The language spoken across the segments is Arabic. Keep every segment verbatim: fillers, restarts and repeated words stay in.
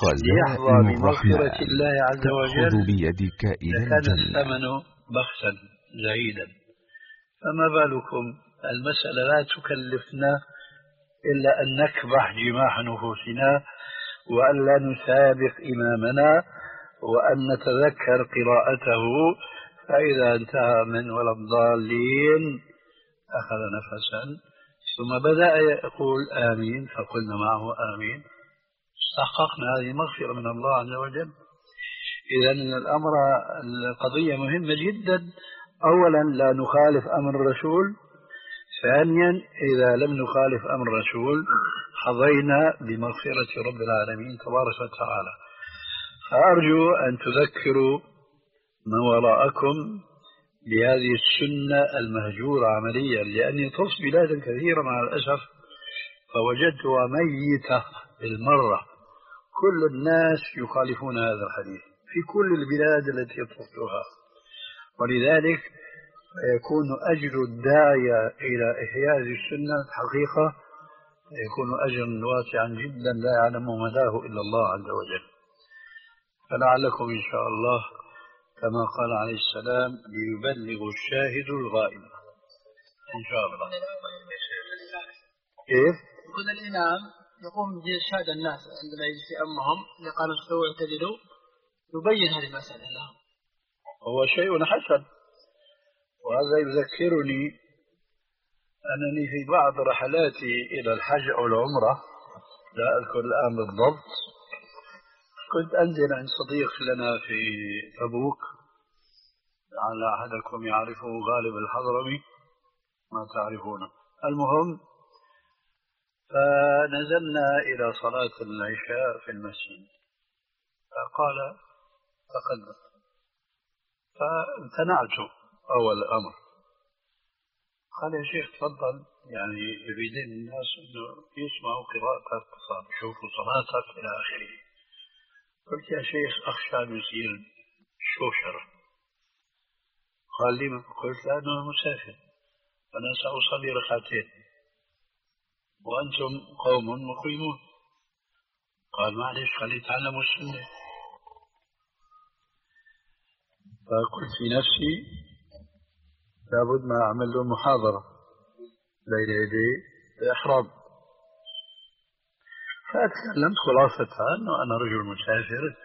ليحظى بمغفرة الله عز وجل بيدك إلى لكان الجنة. الثمن بخسا زهيدا، فما بالكم المسألة لا تكلفنا إلا أن نكبح جماح نفوسنا وأن لا نسابق إمامنا وأن نتذكر قراءته، فإذا انتهى من ولا الضالين أخذ نفسا ثم بدأ يقول آمين فقلنا معه آمين، استحققنا هذه مغفرة من الله عز وجل. إذا الأمر القضية مهمة جدا، أولا لا نخالف أمر الرسول، ثانيا إذا لم نخالف أمر الرسول حظينا بمغفرة رب العالمين تبارك وتعالى. فأرجو أن تذكروا من وراءكم بهذه السنة المهجورة عمليا، لأني طفت بلادا كثيرة مع الأسف فوجدتها ميتة بالمرة، كل الناس يخالفون هذا الحديث في كل البلاد التي طفتها، ولذلك يكون أجر الداعية إلى إحياء هذه السنة حقيقة يكون أجرا واسعا جدا لا يعلم مداه إلا الله عز وجل. فلعلكم إن شاء الله كما قال عليه السلام ليبلغ الشاهد الغائب إن شاء الله. كيف؟ يقول الإمام يقوم بإرشاد الناس عندما يجلس أمهم لقال استووا اعتدلوا، يبين هذه المسألة لهم. هو شيء حسن، وهذا يذكرني أنني في بعض رحلاتي إلى الحج أو العمرة لا أذكر الآن بالضبط كنت أنزل عند صديق لنا في تبوك، لعل أحدكم يعرفه غالب الحضرمي ما تعرفونه. المهم فنزلنا إلى صلاة العشاء في المسجد، فقال تقدم، فامتنعت أول الأمر. قال يا شيخ تفضل، يعني يريدين الناس أنه يسمعوا قراءتك يشوفوا صلاتك إلى آخره. قلت يا شيخ أخشى أن يصير شوشرة. قال لي قلت لا أنا مسافر أنا سأصلي ركعتين وأنتم قوم مقيمون. قال معلش خلي تعلموا السنة. فقلت في نفسي لابد ما أعمل له محاضرة بين يدي الإحرام، فأتكلمت خلاصة أنه أنا رجل مسافر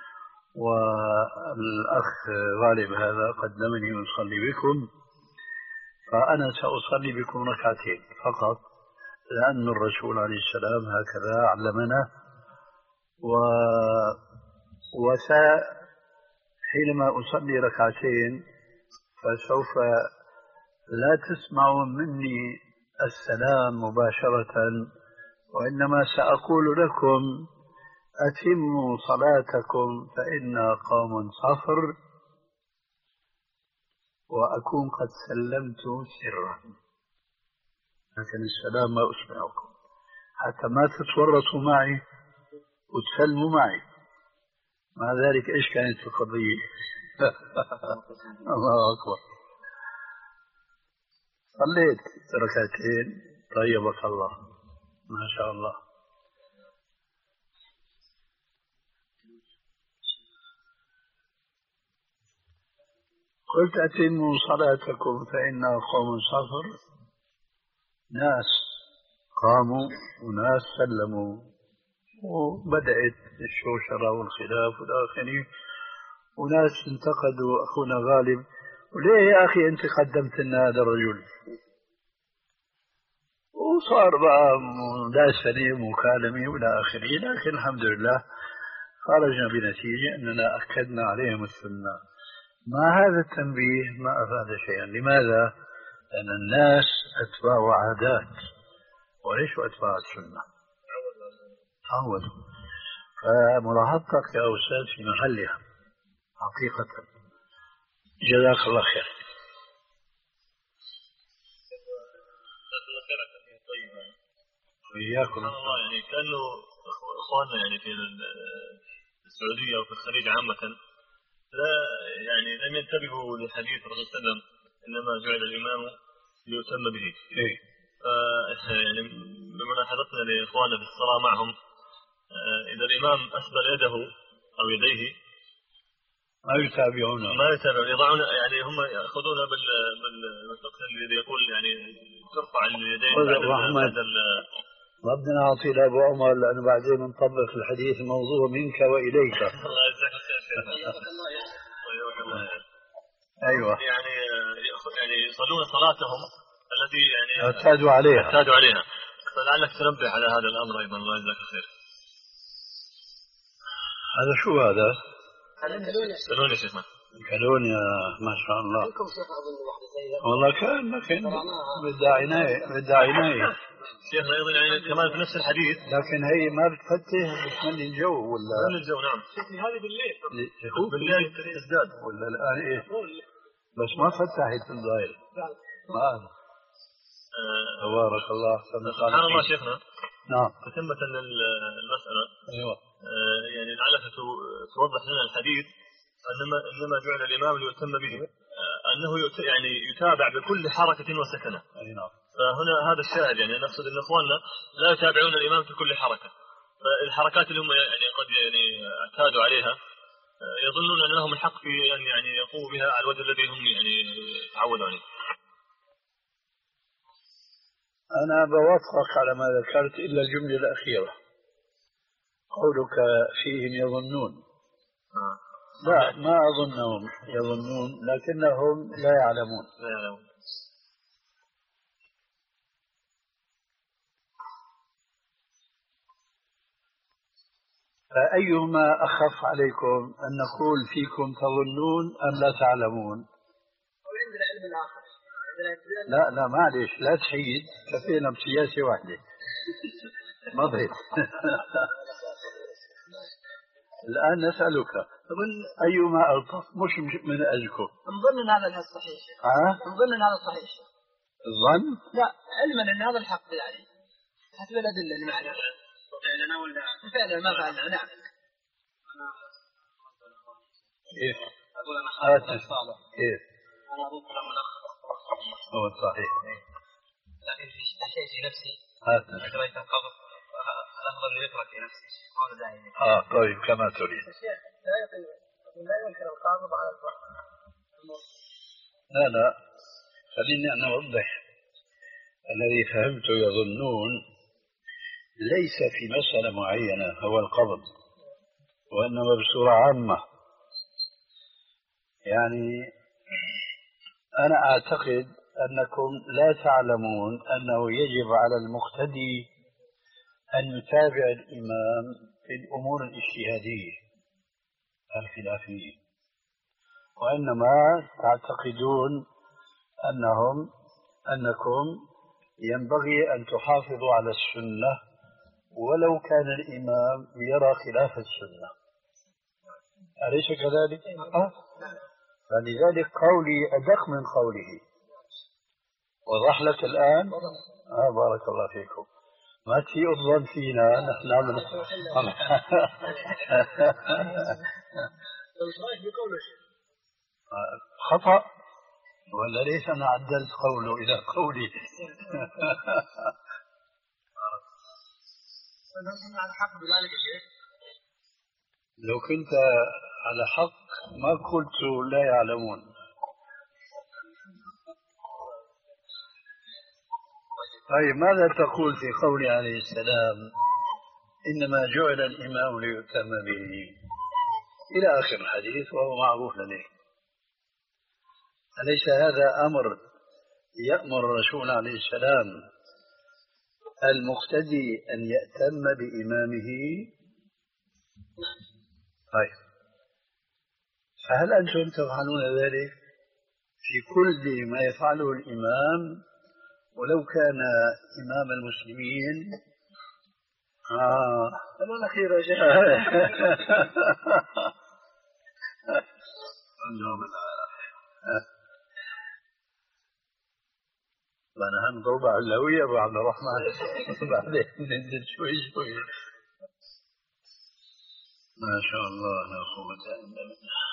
والأخ غالب هذا قدمني يصلي بكم، فأنا سأصلي بكم ركعتين فقط، لأن الرسول عليه السلام هكذا علمنا، و... وسا حينما أصلي ركعتين فسوف لا تسمعوا مني السلام مباشرة، وإنما سأقول لكم أتموا صلاتكم فإنا قوم صفر، وأكون قد سلمت سرا، لكن السلام ما أسمعكم حتى ما تتورطوا معي وتسلموا معي. مع ذلك إيش كانت القضية؟ الله أكبر. صليت ركعتين طيبك الله ما شاء الله. قلت أتموا صلاتكم فإنا قوم صفر، ناس قاموا وناس سلموا وبدأت الشوشرة والخلاف والآخرين، وناس انتقدوا أخونا غالب وليه يا أخي أنت قدمت لنا هذا الرجل، وصار بقى مداسنة ومكالمة والى آخره، لكن الحمد لله خرجنا بنتيجة أننا أكدنا عليهم السنة. ما هذا التنبيه ما أفاد شيئا. لماذا؟ لأن الناس أتباع عادات وليسوا أتباع السنة، تعودوا. فملاحظتك يا أستاذ في محلها حقيقة، جزاك الله خير. وإياكم الله. يعني كانوا إخواننا يعني في السعودية وفي الخليج عامة لا يعني لم ينتبهوا لحديث الرسول صلى الله عليه وسلم إنما جعل الإمام ليتم به. إيه؟ يعني بملاحظتنا لإخواننا في الصلاة معهم إذا الإمام أسبل يده أو يديه ما يتابعونه ما يتابعون، يضعون يعني هم يأخذون بالفقه الذي يقول يعني ترفع اليدين بعد ال ربنا أعطي لأبو عمر لأنه بعدين نطبق الحديث الموضوع منك وإليك. الله يجزاك خير. أيوة يعني يعني يصلون صلاتهم التي يعني اعتادوا عليها اعتادوا عليها فلعلك تنبه على هذا الأمر أيضا. الله يجزاك خير. هذا شو هذا؟ كالون يا شيخنا. كالون يا ما شاء الله. والله كان لكن بدها عناية بدها عناية. شيخنا أيضا يعني كمان في نفس الحديث. لكن هي ما بتفتح بتملي الجو ولا؟ بتملي الجو نعم. شيخني هذه بالليل. بالليل تزداد ولا الآن إيه؟ بس ما فتحت الظاهر. ما تبارك الله. سبحان الله شيخنا. نعم. تتمة للمسألة. أيوة. يعني لعلك توضح لنا الحديث انما انما جعل الامام ليؤتم به انه يعني يتابع بكل حركه وسكنه. اي نعم. فهنا هذا الشاهد يعني نقصد ان اخواننا لا يتابعون الامام في كل حركه، فالحركات اللي هم يعني قد يعني اعتادوا عليها يظنون ان لهم الحق في ان يعني يقوموا بها على الوجه الذي هم يعني تعودوا عليه. انا بوافقك على ما ذكرت الا الجمله الاخيره قولك فيهم يظنون. آه. لا ما أظنهم يظنون لكنهم لا يعلمون. لا يعلمون. فأيهما أخف عليكم أن نقول فيكم تظنون أم لا تعلمون؟ وعندنا علم الآخر. لا لا معلش لا تحيد كفينا بسياسة واحدة. مضيت. الآن نسألك أيما ألطف مش من أجلكم. نظن أن هذا الحق صحيح. ها؟ نظن أن هذا صحيح. الظن؟ لا علما أن هذا الحق يعني. حسب الأدلة اللي معنا. فعلنا ولا فعلا ما فعلنا نعم. كيف؟ أقول أنا خالد صالح. كيف؟ أنا أبوك لما الأخ. هو صحيح. لكن في شيء في نفسي. هات. أجريت القبض. الأفضل أن يترك في نفسه. آه طيب كما تريد. لا لا يمكن القابض على الظهر. لا لا خليني أنا أوضح. الذي فهمته يظنون ليس في مسألة معينة هو القبض وإنما بصورة عامة. يعني أنا أعتقد أنكم لا تعلمون أنه يجب على المقتدي أن يتابع الإمام في الأمور الاجتهادية الخلافية، وإنما تعتقدون أنهم أنكم ينبغي أن تحافظوا على السنة ولو كان الإمام يرى خلاف السنة. أليس كذلك؟ أه؟ فلذلك قولي أدق من قوله. وضح لك الآن؟ آه بارك الله فيكم. ما تسيء الظن فينا نحن نعمل خطأ ولا ليس أنا عدلت قوله إلى قولي. لو كنت على حق ما قلت لا يعلمون. طيب ماذا تقول في قول عليه السلام إنما جعل الإمام ليؤتم به إلى آخر الحديث وهو معروف لديه؟ أليس هذا أمر يأمر الرسول عليه السلام المقتدي أن يأتم بإمامه؟ طيب فهل أنتم تفعلون ذلك في كل ما يفعله الإمام ولو كان إمام المسلمين؟ آه الآن أخيرا يا شيخ. أنا هنضرب على اللوية أبو عبد الرحمن بعدين ننزل شوي شوي. ما شاء الله لا قوة إلا بالله.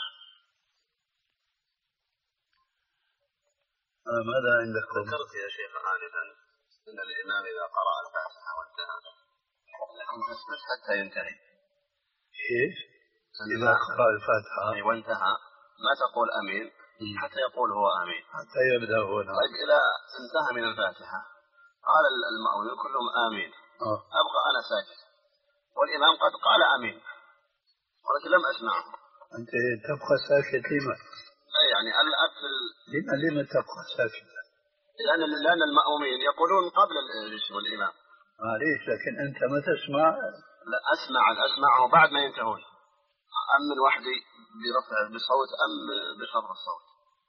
ماذا عندكم؟ ذكرت يا شيخ آنفا أن الإمام إذا قرأ الفاتحة وانتهى أن تسكت حتى ينتهي. إيش؟ إذا قرأ الفاتحة وانتهى ما تقول أمين حتى يقول هو آمين حتى يبدأ هنا. طيب إذا انتهى من الفاتحة قال المأمومين كلهم آمين أوه. أبقى أنا ساكت والإمام قد قال آمين ولكن لم أسمعه. أنت تبقى ساكت لما؟ يعني الأكل لما لما تبقى ساكت؟ لأن لأن المأمومين يقولون قبل الإمام. معليش لكن أنت ما تسمع. لا أسمع أسمعه بعد ما ينتهون. أم لوحدي برفع بصوت أم بخفض الصوت.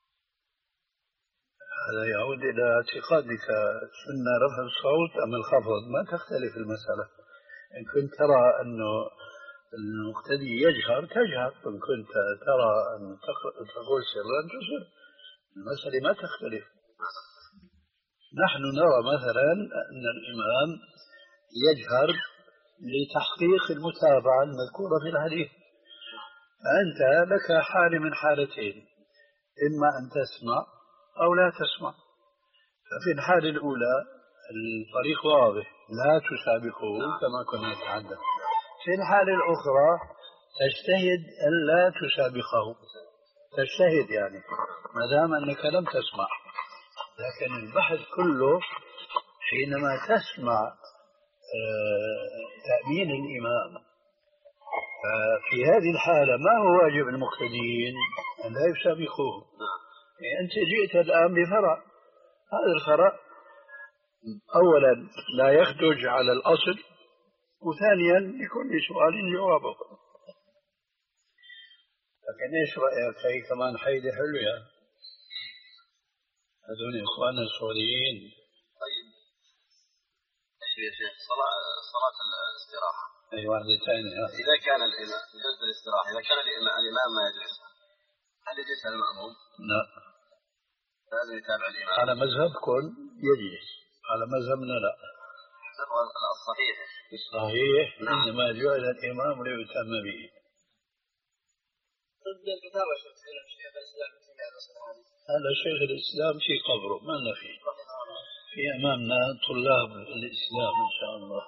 هذا يعود إلى اعتقادك سنة رفع الصوت أم الخفض، ما تختلف المسألة. إن كنت ترى أنه المقتدي يجهر تجهر، إن كنت ترى أن تقول سرا تسر، المسألة ما تختلف. نحن نرى مثلا أن الإمام يجهر لتحقيق المتابعة المذكورة في الحديث. أنت لك حال من حالتين، إما أن تسمع أو لا تسمع. ففي الحالة الأولى الطريق واضح، لا تسابقه كما كنا نتحدث. في الحالة الأخرى تجتهد أن لا تسابقه، تجتهد يعني ما دام أنك لم تسمع. لكن البحث كله حينما تسمع تأمين الإمام. في هذه الحالة ما هو واجب المقتدين؟ أن لا يسابقوه. يعني أنت جئت الآن بفرع، هذا الفرع أولا لا يخرج على الأصل، وثانيا لكل سؤال جوابه. لكن إيش رأيك؟ هي كمان حيدة حلوة هذول إخواننا السوريين. طيب يا شيخ صلاة صلاة الاستراحة أي واحدة ثانية. إذا كان الإمام جلسة الاستراحة إذا كان الإمام ما يجلس هل يجلس المأموم؟ لا، لازم يتابع الإمام. على مذهبكم يجلس، على مذهبنا لا. الصحيح الصحيح إنما جعل الإمام ليتم به. هذا شيخ الإسلام في قبره ما لنا فيه. في أمامنا طلاب الإسلام إن شاء الله.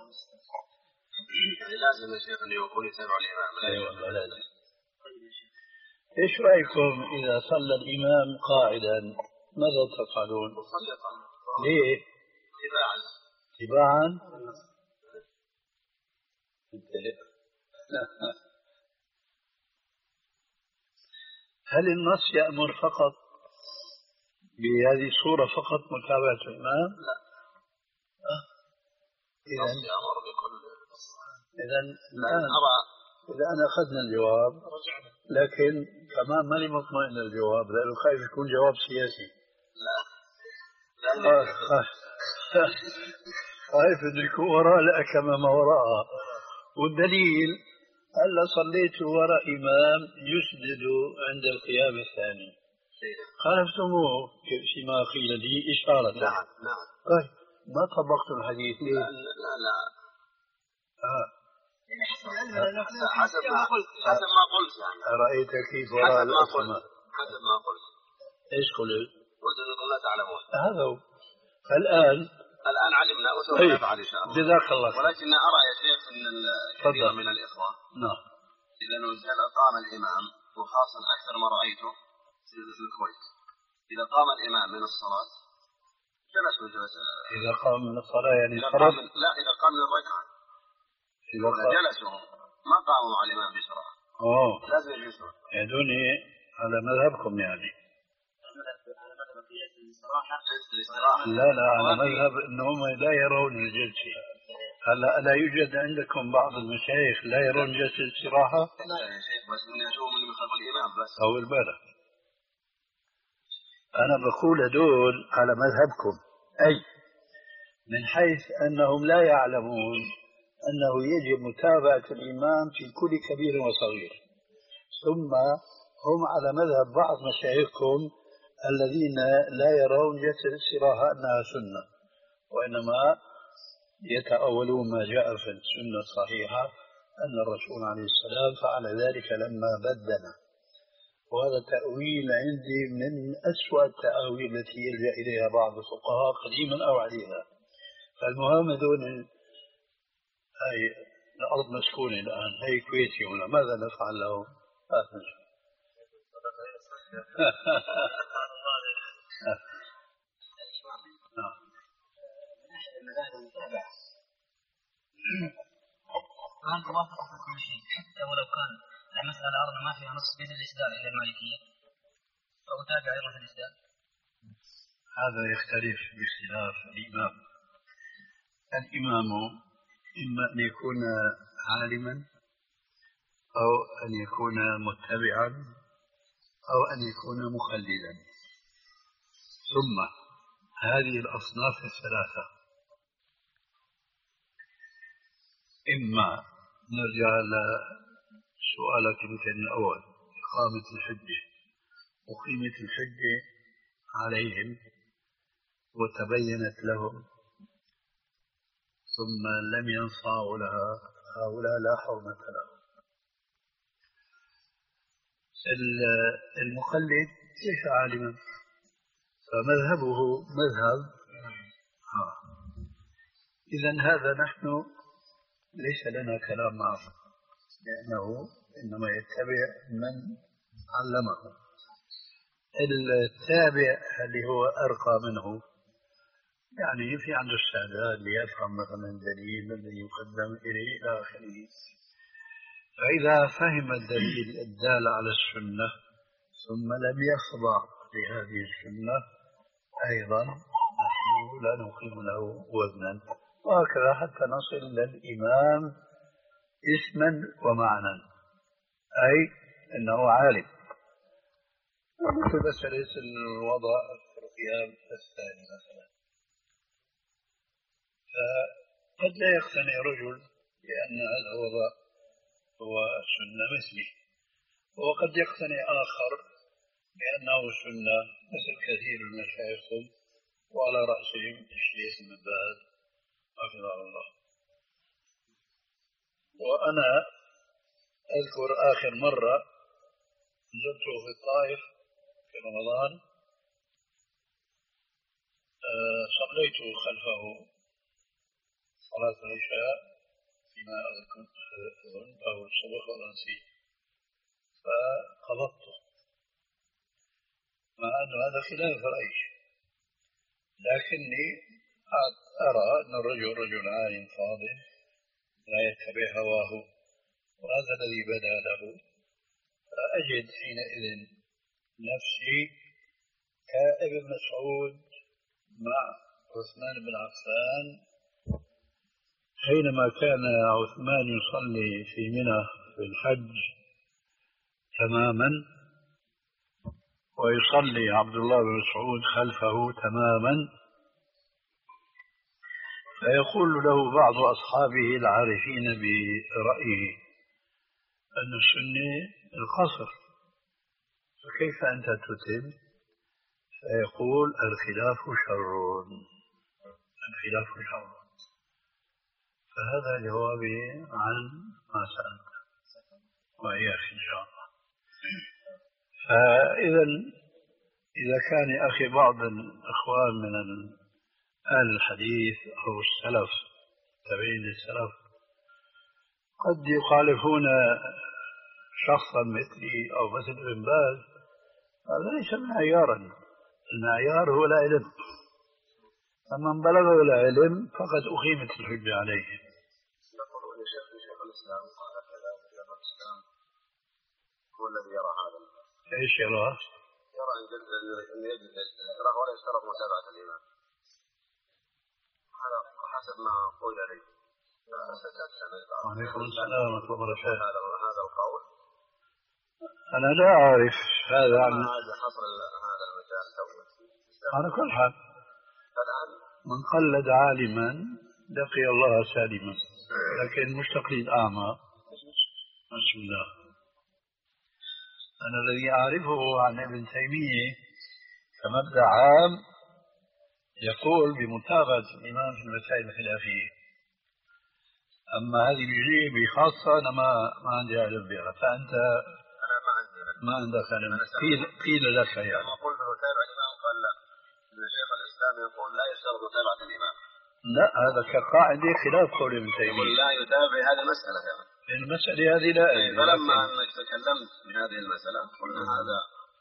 لازم الشيخ أن يكون يتابع الإمام. أيوة لازم. إيش رأيكم إذا صلى الإمام قاعدا ماذا تفعلون؟ ليه؟ تباعا. تباعا؟ هل النص يأمر فقط بهذه الصورة فقط متابعة الإمام؟ لا. إذن يأمر بكل. إذن الآن إذا أنا أخذنا الجواب، لكن كمان ماني مطمئن الجواب لأنه خايف يكون جواب سياسي. لا. آه خايف إنه يكون وراء الأكمة ما وراءها. والدليل هلا صليت وراء إمام يسجد عند القيام الثاني، خالفتموه فيما قيل لي إشارة. نعم نعم. طيب ما طبقت الحديث ليه؟ لا لا لا. آه. حسب ما قلت حسب ما قلت يعني. رأيت كيف وراء الأكمة؟ حسب ما قلت. إيش قلت؟ قلت أنكم لا تعلمون. هذا هو. فالآن الآن علمنا وسوف نفعل إن شاء الله. جزاك الله خير. ولكن أرى يا شيخ أن الكثير من الإخوة نعم إذا نزل قام الإمام وخاصة أكثر ما رأيته في الكويت إذا قام الإمام من الصلاة جلسوا جلسة. إذا قام من الصلاة يعني قام لا إذا قام من الركعة إذا جلسوا ما قاموا مع الإمام بسرعة. أوه لازم يجلسوا. يدوني على مذهبكم يعني. لا لا على مذهب أنهم لا يرون الجلسة. هلا لا يوجد عندكم بعض المشايخ لا يرون جلسة الاستراحة؟ لا يا شيخ بس من يشوفهم اللي خلف الإمام بس. أو البلد. أنا بقول هدول على مذهبكم، أي من حيث أنهم لا يعلمون أنه يجب متابعة الإمام في كل كبير وصغير، ثم هم على مذهب بعض مشايخكم الذين لا يرون جلسة الاستراحة أنها سنة، وإنما يتأولون ما جاء في السنة الصحيحة أن الرسول عليه السلام فعل ذلك لما بدنا. وهذا تأويل عندي من أسوأ التأويل التي يلجأ إليها بعض الفقهاء قديما أو حديثا. فالمهم هذول الأرض مسكونة الآن، هي كويتي هنا، ماذا نفعل له؟ لا تنسى. هل موافقة في كل شيء حتى ولو كان المسألة أرض ما فيها نص بين الإسدال إلى المالكية أو تابع أيضا في الإسدال؟ هذا يختلف باختلاف الإمام. الإمام إما أن يكون عالما أو أن يكون متبعا أو أن يكون مخلدا. ثم هذه الأصناف الثلاثة إما نرجع لسؤالك يمكن الأول، إقامة الحجة، أقيمت الحجة عليهم وتبينت لهم ثم لم ينصاعوا لها، هؤلاء لا حرمة لهم. المقلد ليس عالما فمذهبه مذهب آه. إذن هذا نحن ليس لنا كلام معه، لأنه إنما يتبع من علمه. التابع اللي هو أرقى منه يعني في عنده استعداد ليفهم مثلا الدليل الذي يقدم إليه إلى آخره. فإذا فهم الدليل الدال على السنة ثم لم يخضع لهذه السنة أيضا نحن لا نقيم له وزنا، وهكذا حتى نصل للإمام اسما ومعنى، أي أنه عالم. مثل مسألة الوضع في القيام الثاني مثلا، فقد لا يقتنع رجل بأن هذا الوضع هو سنة مثله، وقد يقتنع آخر بأنه سنة مثل كثير من مشايخهم، وعلى رأسهم الشيخ ابن باز حفظه الله. وأنا أذكر آخر مرة زرته في الطائف في رمضان، صليت خلفه صلاة العشاء فيما أظن أو الصبح ولا نسيت، فقبضته مع أن هذا خلاف رأيي، لكني أرى أن الرجل رجل عالم فاضل لا يتبع هواه، وهذا الذي بدا له. فأجد حينئذ نفسي كابن مسعود مع عثمان بن عفان حينما كان عثمان يصلي في منى في الحج تماما ويصلي عبد الله بن مسعود خلفه تماما، فيقول له بعض أصحابه العارفين برأيه أن السنة القصر، فكيف أنت تتم؟ فيقول الخلاف شر، الخلاف شر. فهذا جوابي عن ما سألت، وإياك إن شاء الله. فإذا إذا كان أخي بعض الأخوان من أهل الحديث أو السلف تابعين للسلف قد يخالفون شخصا مثلي أو مثل ابن باز، هذا ليس معيارا. المعيار هو العلم، فمن بلغه العلم فقد أقيمت الحجة عليه. يقولون يا شيخ شيخ الإسلام قال كذا شيخ الإسلام هو الذي يرى هذا. ايش يرى؟ يرى أن يجلس الاستقراء ولا يشترط متابعة الإمام، هذا حسب ما قول لي. وعليكم السلام ورحمة الله وبركاته. هذا القول أنا لا أعرف هذا عن هذا حصل هذا المجال على كل حال. من قلد عالما لقي الله سالما، لكن مش تقليد أعمى. بسم الله. أنا الذي أعرفه عن ابن تيمية كمبدأ عام يقول بمتابعة الإمام في المسائل الخلافية، أما هذه الجزئية بخاصة أنا ما ما عندي علم بها، فأنت أنا ما عندي ما عندك علم. قيل قيل لك يعني. أقول بمتابعة الإمام قال لا، إن شيخ الإسلام يقول لا يشترط متابعة الإمام، لا هذا كقاعدة خلاف قول ابن تيمية. لا يتابع هذه المسألة كمان. المسألة هذه لا أدري. فلما أنك تكلمت بهذه المسألة قلنا هذا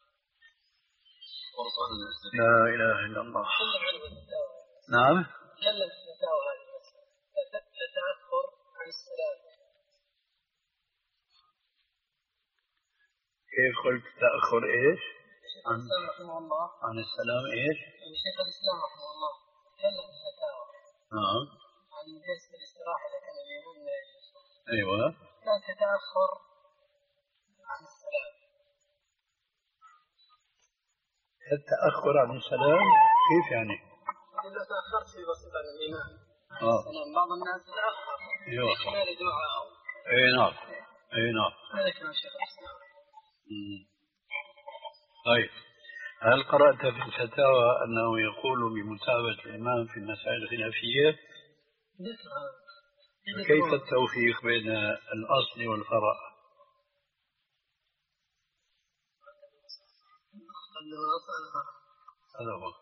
فرصة للاستفادة. لا إله إلا الله. نعم. تكلم في الفتاوى هذه المسألة. التأخر عن السلام. كيف قلت تأخر إيش؟ عن الإسلام رحمه الله. عن السلام إيش؟ شيخ الإسلام رحمه الله تكلم في الفتاوى. نعم. عن جلسة الاستراحة إذا كان الإمام لا يجلس. أيوة. كان تتأخر عن السلام. التأخر عن السلام كيف يعني؟ إذا تأخرت في وصف عن الإمام. آه. السلام بعض الناس تأخر. أيوة. في خلال دعاء. أي نعم. أي نعم. هذا كلام شيخ الإسلام. طيب هل قرأت في الفتاوى أنه يقول بمتابعة الإمام في المسائل الخلافية؟ كيف التوفيق بين الأصل والفرع؟ هذا هو.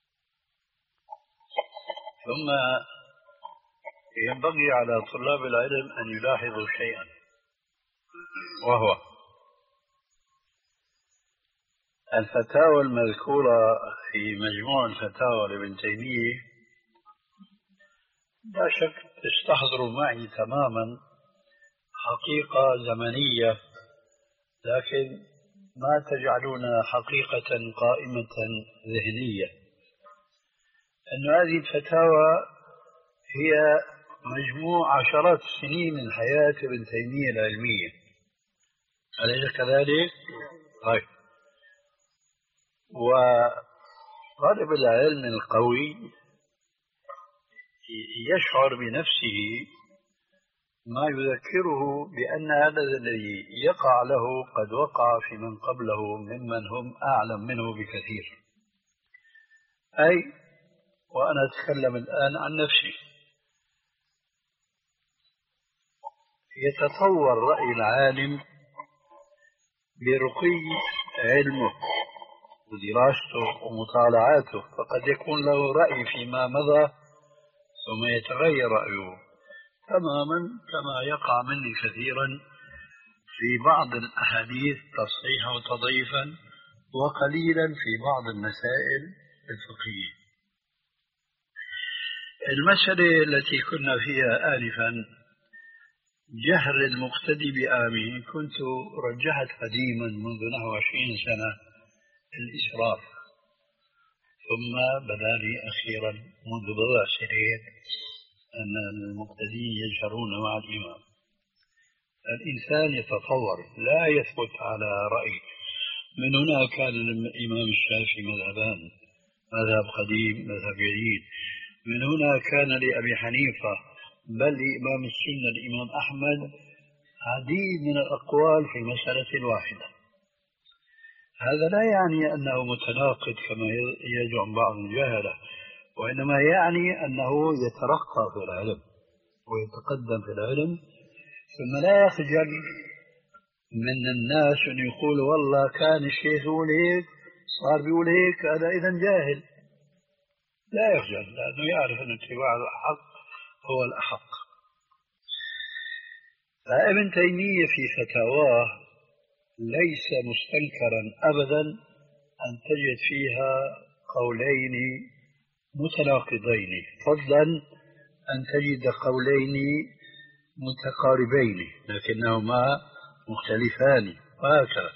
ثم ينبغي على طلاب العلم أن يلاحظوا شيئا، وهو الفتاوى المذكورة في مجموع الفتاوى لابن تيمية لا شك تستحضر معي تماما حقيقة زمنية، لكن ما تجعلنا حقيقة قائمة ذهنية. أن هذه الفتاوى هي مجموع عشرات السنين من حياة ابن تيمية العلمية، أليس كذلك؟ طيب، وطالب العلم القوي يشعر بنفسه ما يذكره بأن هذا الذي يقع له قد وقع في من قبله ممن هم أعلم منه بكثير. أي وأنا أتكلم الآن عن نفسي، يتطور رأي العالم برقي علمه ودراسته ومطالعاته، فقد يكون له رأي فيما مضى ثم يتغير رأيه تماما، كما يقع مني كثيرا في بعض الأحاديث تصحيحا وتضعيفا، وقليلا في بعض المسائل الفقهية. المسألة التي كنا فيها آنفا جهر المقتدي بآمه، كنت رجحت قديما منذ نحو عشرين سنة الإسراف، ثم بدا لي أخيرا منذ بضع سنين أن المقتدين يجهرون مع الإمام. الإنسان يتطور، لا يثبت على رأي. من هنا كان الإمام الشافعي مذهبان، مذهب قديم مذهب جديد. من هنا كان لأبي حنيفة بل لإمام السنة الإمام أحمد عديد من الأقوال في المسألة الواحدة. هذا لا يعني أنه متناقض كما يزعم بعض الجهلة، وإنما يعني أنه يترقى في العلم ويتقدم في العلم، ثم لا يخجل من الناس أن يقول والله كان الشيخ يقول هيك صار بيقول هيك، هذا إذن جاهل. لا يخجل لأنه يعرف أن اتباع الحق هو الأحق. فابن تيمية في فتاواه ليس مستنكرا أبدا أن تجد فيها قولين متناقضين، فضلا أن تجد قولين متقاربين لكنهما مختلفان، وهكذا.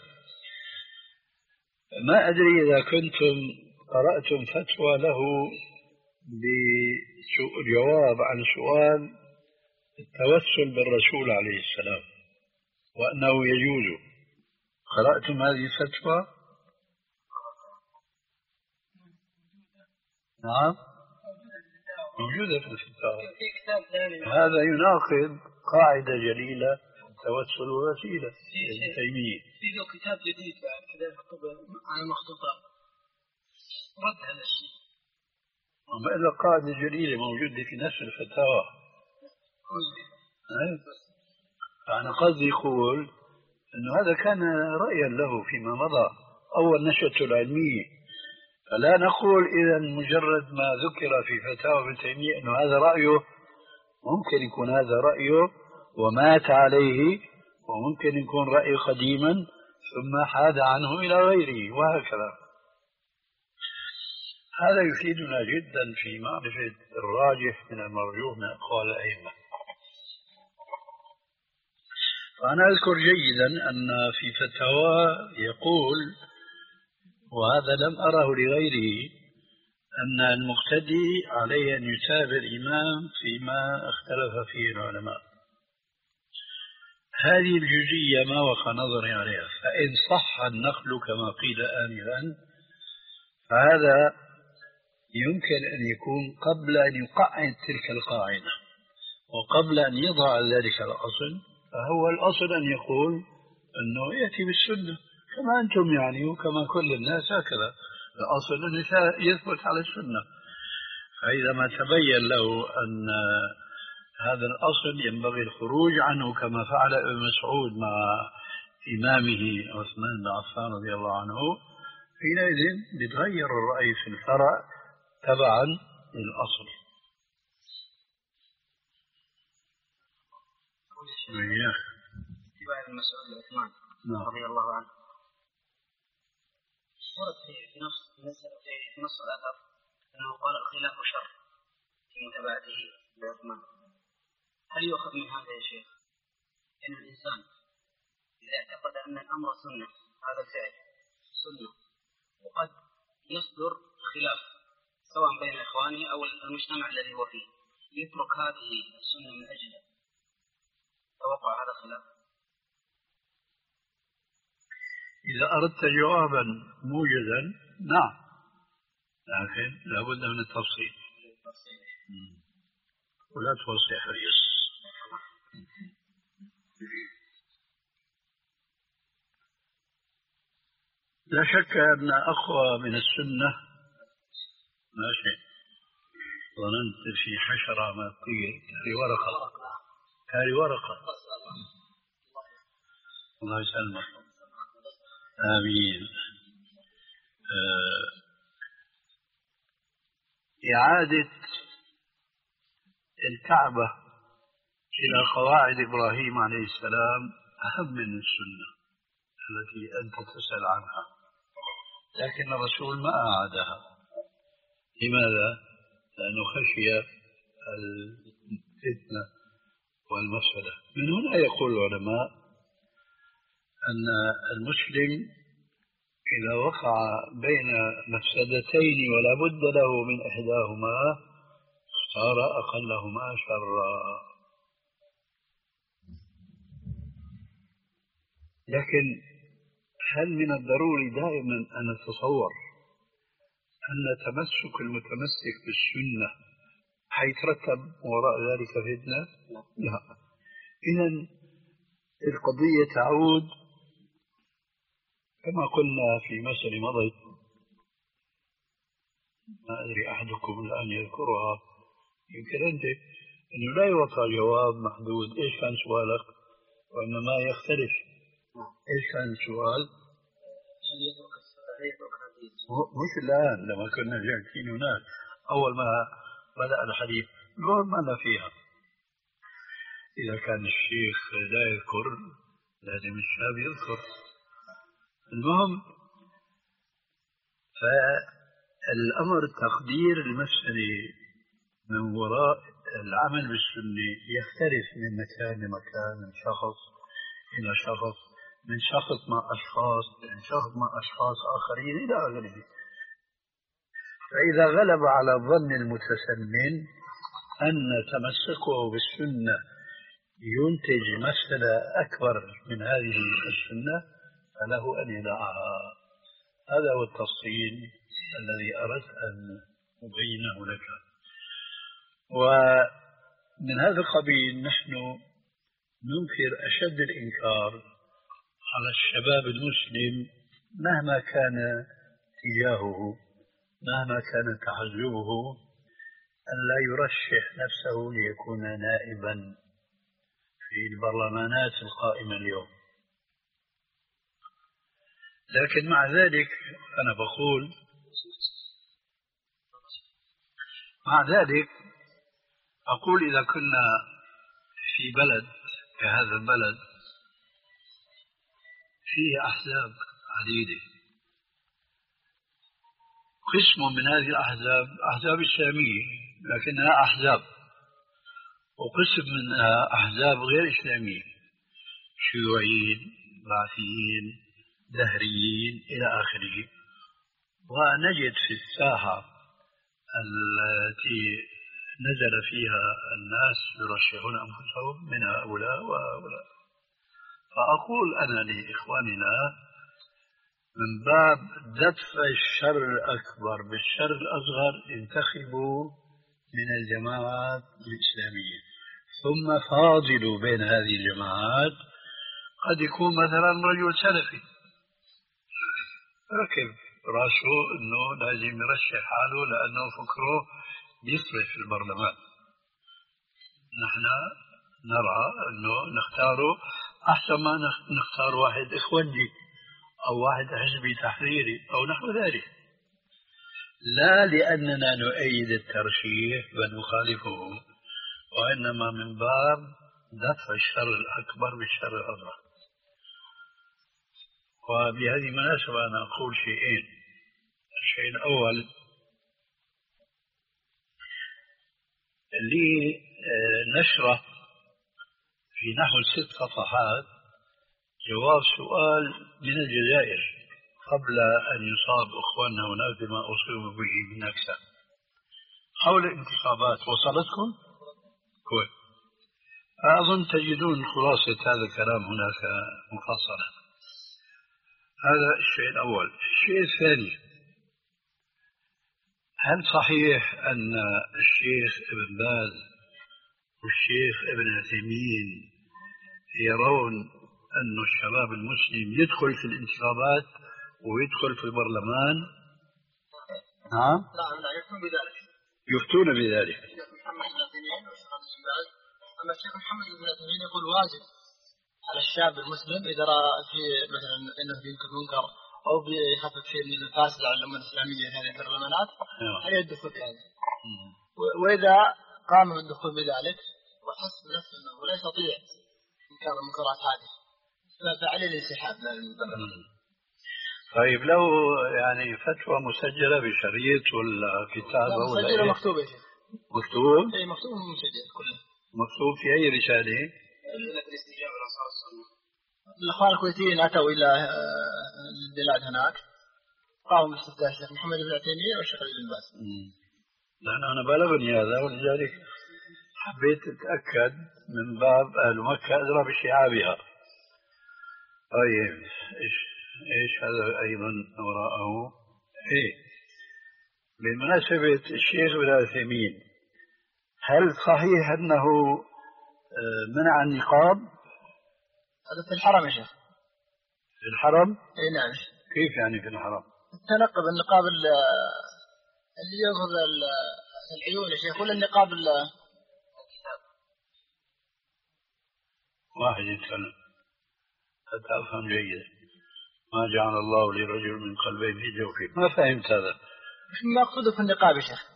ما أدري إذا كنتم قرأتم فتوى له بجواب عن سؤال التوسل بالرسول عليه السلام وأنه يجوز. قرأتم هذه الفتوى؟ نعم موجودة في الفتاوى. هذا يناقض قاعدة جليلة التوسل وسيلة ابن تيمية. في له كتاب جديد بعد كذا يكتب عن المخطوطات رد هذا الشيء. أما إلا قاعدة جليلة موجودة في نفس الفتاوى. أنا قصدي يقول أنه هذا كان رأيا له فيما مضى أول نشأته العلمية، فلا نقول إذا مجرد ما ذكر في فتاوى ابن تيمية أنه هذا رأيه، ممكن يكون هذا رأيه ومات عليه، وممكن يكون رأي قديما ثم حاد عنه إلى غيره، وهكذا. هذا يفيدنا جدا في معرفة الراجح من المرجوح من أقوال الأئمة. فأنا أذكر جيدا أن في فتاوى يقول، وهذا لم أره لغيره، أن المقتدي عليه أن يتابع الإمام فيما اختلف فيه العلماء. هذه الجزئية ما وقع نظري عليها، فإن صح النقل كما قيل آنفا فهذا يمكن أن يكون قبل أن يقعد تلك القاعدة وقبل أن يضع ذلك الأصل. فهو الأصل أن يقول أنه يأتي بالسنة كما أنتم يعني وكما كل الناس، هكذا الأصل أن يثبت على السنة. فإذا ما تبين له أن هذا الأصل ينبغي الخروج عنه كما فعل ابن مسعود مع إمامه عثمان بن عفان رضي الله عنه، حينئذ يتغير الرأي في الفرع تبعا للأصل. اتباع ابن مسعود لعثمان رضي الله عنه ورد في نص في نص الأثر أنه قال الخلاف شر في متابعته لعثمان. هل يؤخذ من هذا يا شيخ أن الإنسان إذا اعتقد أن الأمر سنة، هذا الفعل سنة، وقد يصدر خلاف سواء بين إخوانه أو المجتمع الذي هو فيه، يترك هذه السنة من أجل توقع هذا الخلاف؟ إذا أردت جوابا موجزا نعم، لكن لابد من التفصيل ولا توصي حريص. لا شك أن أقوى من السنة ماشي. ظننت في حشرة ما قيل كاري ورقة، كاري ورقة، الله يسلمك، آمين. آه. إعادة الكعبة إلى قواعد إبراهيم عليه السلام أهم من السنة التي أنت تسأل عنها، لكن الرسول ما أعادها. لماذا؟ لأنه خشي الفتنة والمفسدة. من هنا يقول العلماء أن المسلم إذا وقع بين مفسدتين ولا بد له من إحداهما اختار أقلهما شرا. لكن هل من الضروري دائما أن نتصور أن تمسك المتمسك بالسنة حيترتب وراء ذلك فتنة؟ لا. إذن القضية تعود كما قلنا في مسألة مضت، ما أدري أحدكم الآن يذكرها، يمكن أنت أنه لا يوقع جواب محدود. إيش كان سؤالك؟ وإنما يختلف. إيش كان السؤال؟ مش الآن لما كنا جالسين هناك أول ما بدأ الحديث نقول ماذا فيها. إذا كان الشيخ لا يذكر لازم الشاب يذكر. المهم فالأمر تقدير المسألة من وراء العمل بالسنة يختلف من مكان لمكان، من شخص إلى شخص، من شخص مع أشخاص، من شخص مع أشخاص آخرين إلى آخره. فإذا غلب على ظن المتسنن أن تمسكه بالسنة ينتج مسألة أكبر من هذه السنة فله أن يدعها. هذا هو التفصيل الذي أردت أن أبينه لك. ومن هذا القبيل نحن ننكر أشد الإنكار على الشباب المسلم مهما كان اتجاهه، مهما كان تحزبه، أن لا يرشح نفسه ليكون نائبا في البرلمانات القائمة اليوم. لكن مع ذلك أنا بقول مع ذلك أقول إذا كنا في بلد كهذا البلد فيه أحزاب عديدة، قسم من هذه الأحزاب أحزاب إسلامية لكنها أحزاب، وقسم منها أحزاب غير إسلامية، شيوعيين، بعثيين، دهريين إلى آخره. ونجد في الساحة التي نزل فيها الناس يرشحون أنفسهم من هؤلاء وهؤلاء. فأقول أنا لإخواننا من باب دفع الشر الأكبر بالشر الأصغر انتخبوا من الجماعات الإسلامية، ثم فاضلوا بين هذه الجماعات. قد يكون مثلا رجل سلفي ركب راسه أنه لازم يرشح حاله لأنه فكره يصلح في البرلمان. نحن نرى أنه نختاره أحسن ما نختار واحد إخواني أو واحد حزبي تحريري أو نحو ذلك، لا لأننا نؤيد الترشيح بل نخالفه، وإنما من باب دفع الشر الأكبر بالشر الأصغر. وبهذه المناسبة أنا أقول شيئين. الشيء الأول لي نشرة في نحو ست صفحات جواب سؤال من الجزائر قبل أن يصاب أخواننا هناك بما أصيبوا به من نكسة حول الانتخابات. وصلتكم؟ كويس. أظن تجدون خلاصة هذا الكلام هناك مفصلا. هذا الشيء الأول. الشيء الثاني، هل صحيح أن الشيخ ابن باز والشيخ ابن عثيمين يرون أن الشباب المسلم يدخل في الانتخابات ويدخل في البرلمان؟ نعم؟ نعم لا يفتون بذلك. يفتون بذلك. الشيخ محمد بن عثيمين والشيخ ابن باز. أما الشيخ محمد بن عثيمين يقول واجب على الشاب المسلم إذا رأى في مثلا أنه ينكر منكر أو بيخفف شيء من الفاسد على الأمة الإسلامية هذه البرلمانات أن يدخل في هذا. وإذا قام بالدخول بذلك وحس بنفسه أنه لا يستطيع إنكار المنكرات هذه فعليه الانسحاب من البرلمان. طيب لو يعني فتوى مسجلة بشريط ولا كتابة ولا مسجلة مكتوبة يا شيخ. مكتوب؟ إيه مكتوب مسجل كله. مكتوب في أي رسالة؟ الاستجابة لأنصار السنة. الأخوان الكويتيين أتوا إلى البلاد هناك قاموا باستفتاء الشيخ محمد بن عثيمين والشيخ ابن باز. لأن أنا بلغني هذا ولذلك حبيت أتأكد من باب أهل مكة أدرى بشعابها. طيب إيش إيش هذا أيضا وراءه؟ إيه بالمناسبة الشيخ ابن عثيمين هل صحيح أنه منع النقاب؟ هذا في الحرم يا شيخ. في الحرم؟ اي نعم. كيف يعني في الحرم؟ التنقب النقاب اللي يظهر العيون يا شيخ ولا النقاب الكتاب؟ واحد يتكلم حتى أفهم جيدا. ما جعل الله لرجل من قلبين في جوفه. ما فهمت هذا. ما أقصده في النقاب يا شيخ.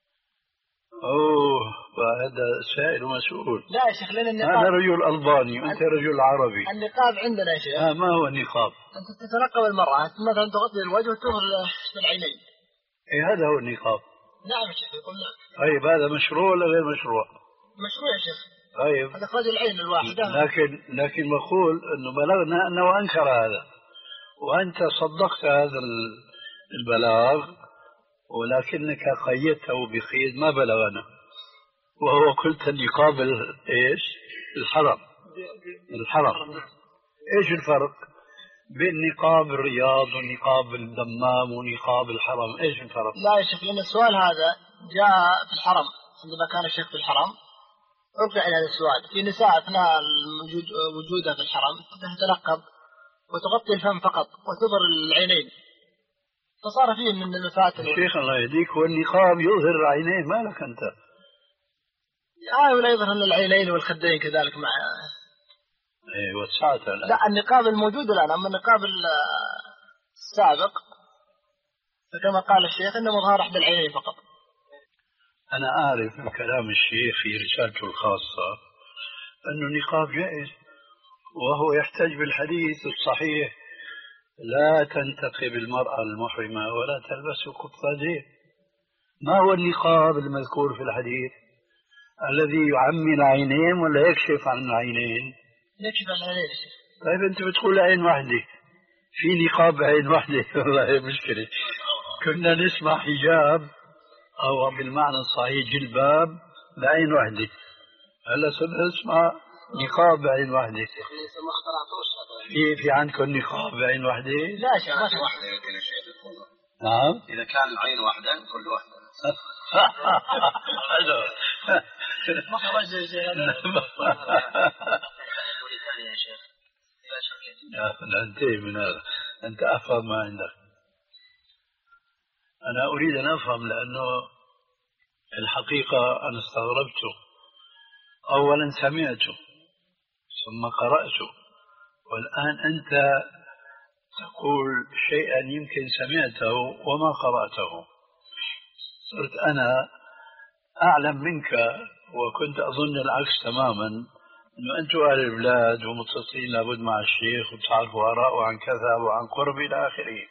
أوه وهذا سائل مسؤول. لا يا شيخ لأن النقاب أنا رجل ألباني وأنت رجل عربي. النقاب عندنا يا شيخ. آه ما هو النقاب؟ أنت تتنقب المرأة مثلا تغطي الوجه وتظهر العينين. إيه هذا هو النقاب. نعم يا شيخ يقول نعم. طيب هذا مشروع ولا غير مشروع؟ مشروع يا شيخ. طيب هذا إخراج العين الواحدة. لكن لكن بقول إنه بلغنا أنه أنكر هذا وأنت صدقت هذا البلاغ ولكنك قيدته بقيد ما بلغنا وهو قلت النقاب ايش؟ الحرم. الحرم ايش الفرق بين نقاب الرياض ونقاب الدمام ونقاب الحرم؟ ايش الفرق؟ لا يا شيخ لأن السؤال هذا جاء في الحرم عندما كان الشيخ في الحرم أرجع إلى هذا السؤال. في نساء أثناء وجودها في الحرم تتنقب وتغطي الفم فقط وتظهر العينين فصار فيه من المفاتن. الشيخ الله يهديك والنقاب يظهر العينين ما لك أنت؟ آه ولا يظهر إلا العينين والخدين كذلك مع. إيه وسعتها الآن. لا النقاب الموجود الآن أما النقاب السابق فكما قال الشيخ إنه مظهر إحدى العينين فقط. أنا أعرف من كلام الشيخ في رسالته الخاصة أن النقاب جائز، وهو يحتج بالحديث الصحيح: لا تنتقب المرأة المحرمة ولا تلبس قفازين. ما هو النقاب المذكور في الحديث؟ الذي يعمي العينين ولا يكشف عن العينين؟ يكشف عن العينين. طيب أنت بتقول عين واحدة، في نقاب عين واحدة. والله مشكلة. كنا نسمع حجاب أو بالمعنى الصحيح جلباب بعين واحدة، هلا صرنا نسمع نقاب بعين واحدة. في في عندكم نقاب بعين واحدة؟ لا شيء ما شيء واحدة يمكن الشيء يدخلها. نعم. إذا كان العين واحدة كل واحدة. ما خرج شيء هذا. يا شيخ لا انتهي من هذا، أنت أفهم ما عندك. أنا أريد أن أفهم، لأنه الحقيقة أنا استغربت. أولا سمعته ثم قرأته، والآن أنت تقول شيئا يمكن سمعته وما قرأته. صرت أنا أعلم منك، وكنت أظن العكس تماما، أنه أنتم أهل البلاد ومتصلين لابد مع الشيخ وتعرفوا آراءه عن كذا وعن قرب إلى آخره.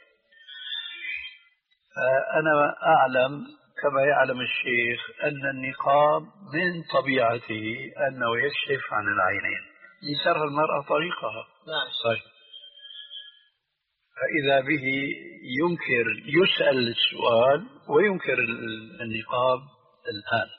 أنا أعلم كما يعلم الشيخ أن النقاب من طبيعته أنه يكشف عن العينين لترى المرأة طريقها. نعم. فإذا به ينكر، يسأل السؤال وينكر النقاب الآن.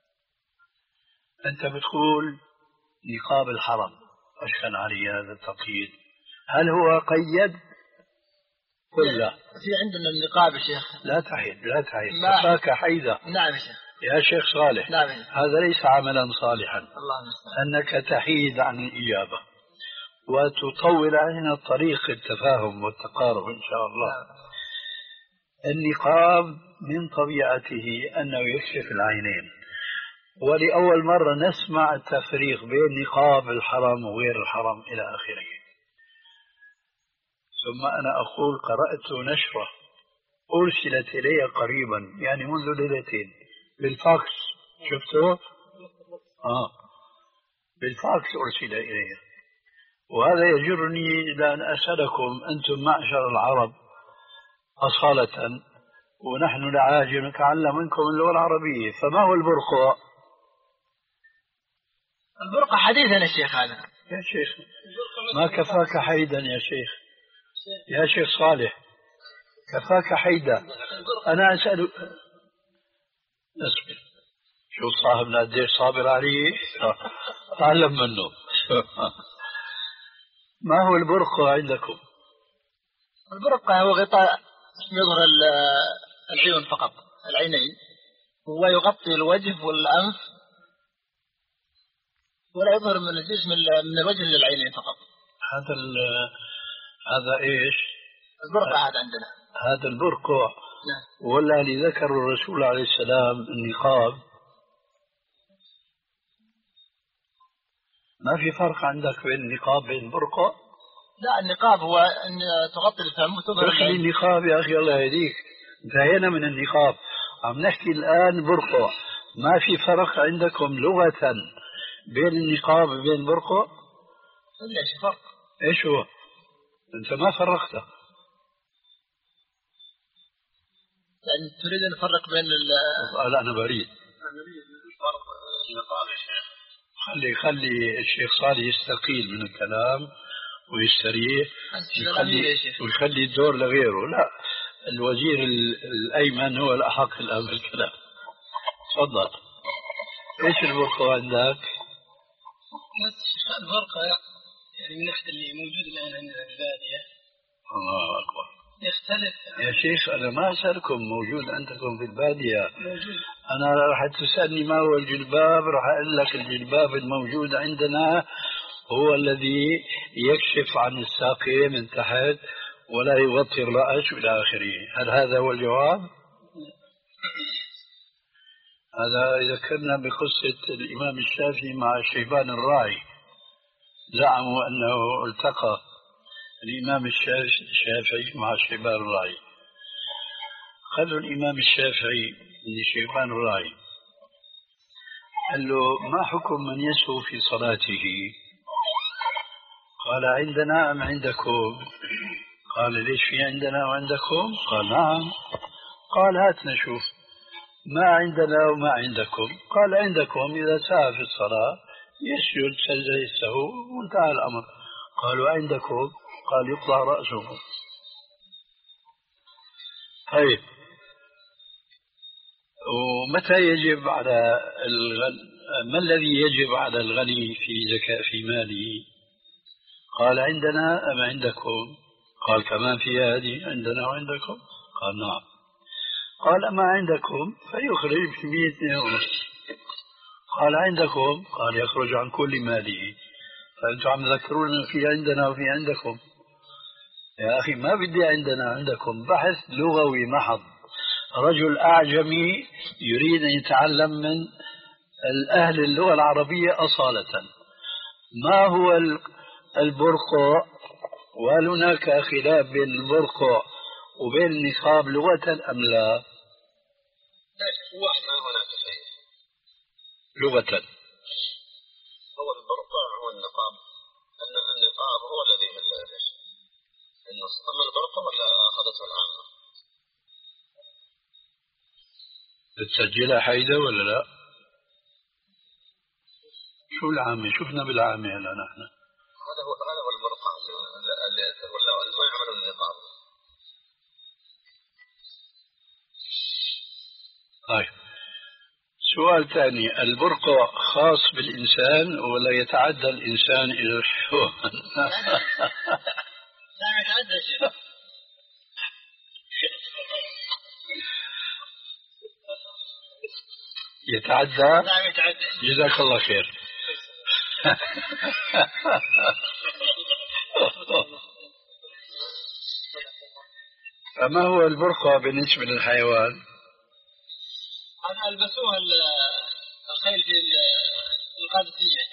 أنت بتقول نقاب الحرم، أشكل علي هذا التقييد، هل هو قيد ولا؟ في عندنا النقاب يا شيخ. لا تحيد لا تحيد كفاك حيدة. نعم يا شيخ. يا شيخ صالح. نعم. هذا ليس عملا صالحا. الله المستعان. أنك تحيد عن الإجابة وتطول علينا طريق التفاهم والتقارب إن شاء الله. النقاب من طبيعته أنه يكشف العينين، ولأول مرة نسمع التفريق بين نقاب الحرم وغير الحرم إلى آخره. ثم أنا أقول قرأت نشرة أرسلت إلي قريبا، يعني منذ ليلتين، بالفاكس. شفته؟ آه بالفاكس أرسل إلي. وهذا يجرني إلى أن أسألكم أنتم معشر العرب أصالة، ونحن العاجم نتعلم منكم اللغة العربية، فما هو البرقع؟ البرقع حديثا يا شيخ. هذا يا شيخ ما كفاك حيدا يا شيخ، يا شيخ صالح كفاك حيدا. أنا أسأل اصبر، شو صاحبنا قديش صابر عليه، تعلم منه. ما هو البرقع عندكم؟ البرقع هو غطاء يظهر العيون فقط، العينين، ويغطي الوجه والأنف، ولا يظهر من الجسم من الوجه للعينين فقط. هذا هذا ايش؟ البرقع هذا عندنا. هذا البرقع. نعم. ولا اللي ذكر الرسول عليه السلام النقاب. ما في فرق عندك بين النقاب وبين البرقع؟ لا، النقاب هو أن تغطي الفم وتظهر العين. النقاب يا أخي الله يهديك، انتهينا من النقاب، عم نحكي الآن برقع. ما في فرق عندكم لغة بين النقاب وبين البرقع؟ ليش فرق؟ ايش هو؟ انت ما فرقته. يعني تريد ان نفرق بين ال لا انا بريد. خلي خلي الشيخ صالح يستقيل من الكلام ويستريح ويخلي, ويخلي الدور لغيره. لا، الوزير الأيمن هو الأحق الآن بالكلام. تفضل. ايش البرقع عندك؟ البرقع يعني من أحد اللي موجود الآن عندنا في البادية. الله أكبر. يختلف يا شيخ أنا ما أسألكم موجود عندكم في البادية. موجود. أنا راح تسألني ما هو الجلباب، راح أقول لك الجلباب الموجود عندنا هو الذي يكشف عن الساقين من تحت ولا يغطي الرأس إلى آخره. هل هذا هو الجواب؟ هذا يذكرنا بقصة الإمام الشافعي مع شيبان الراعي. زعموا أنه التقى الإمام الشافعي مع شيبان الراعي. خلوا الإمام الشافعي من شيبان الراعي قال له ما حكم من يسهو في صلاته؟ قال عندنا أم عندكم؟ قال ليش في عندنا وعندكم؟ قال نعم. قال هات نشوف ما عندنا وما عندكم. قال عندكم إذا سهى في الصلاة يسجد سجدة السهو وانتهى الأمر. قالوا عندكم؟ قال يقطع رأسه. طيب ومتى يجب على الغني، ما الذي يجب على الغني في زكاة في ماله؟ قال عندنا أم عندكم؟ قال كمان في هذه عندنا وعندكم؟ قال نعم. قال ما عندكم فيخرج في مئة ونص. قال عندكم؟ قال يخرج عن كل ماله. فأنتم عم تذكرون في عندنا وفي عندكم. يا أخي ما بدي عندنا عندكم، بحث لغوي محض. رجل أعجمي يريد أن يتعلم من الأهل اللغة العربية أصالة ما هو البرقع، وهل هناك خلاف بين البرقع وبين النقاب لغة أم لا؟ لا واحد ما هناك شيء لغة. هو البرقع هو النقاب، أن النقاب هو الذي النص، أما البرقع ولا أخذته العامة. بتسجلها حيدة ولا لا؟ شو العامة؟ شفنا بالعامة هلا نحن. هذا هو هذا هو البرقع اللي ولا ما يعملون النقاب. طيب سؤال ثاني، البرقع خاص بالإنسان ولا يتعدى الإنسان إلى الحيوان؟ لا يتعدى شيء. يتعدى؟ لا يتعدى. جزاك الله خير. فما هو البرقع بالنسبة للحيوان؟ أنا ألبسوها الخيل في القادسية.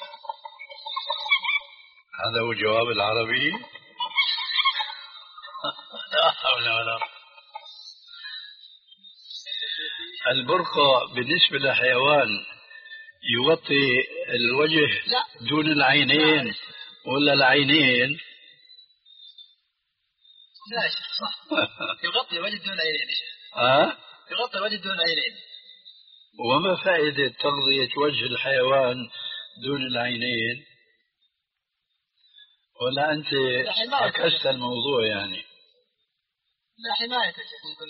هذا هو جواب العربي؟ لا حول ولا قوة. البرقع بالنسبة للحيوان يغطي الوجه لا. دون العينين لا. ولا العينين؟ لا صح. يغطي الوجه دون عينين. ها؟ يغطي الوجه دون عينين. وما فائدة تغطية وجه الحيوان دون العينين؟ ولا أنت عكست الموضوع يعني؟ لا حماية ممكن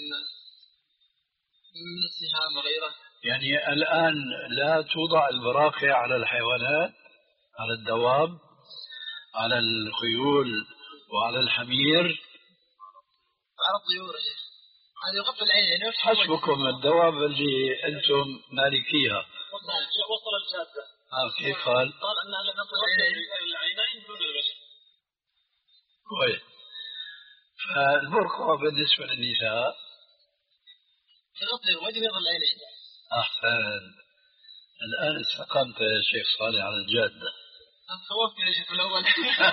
من السهام وغيره. يعني الآن لا توضع البراقع على الحيوانات، على الدواب، على الخيول وعلى الحمير، على الطيور يا شيخ. هذا يغطي العين. حسبكم الدواب اللي أنتم مالكيها. وصل الجادة. آه كيف قال؟ قال أنها لا تغطي العينين دون الوجه. كويس. فالبرقع بالنسبة للنساء يغطي الوجه ويظل العينين. أحسن. الآن استقمت يا شيخ صالح على الجادة. خوفني يا شيخ الأول.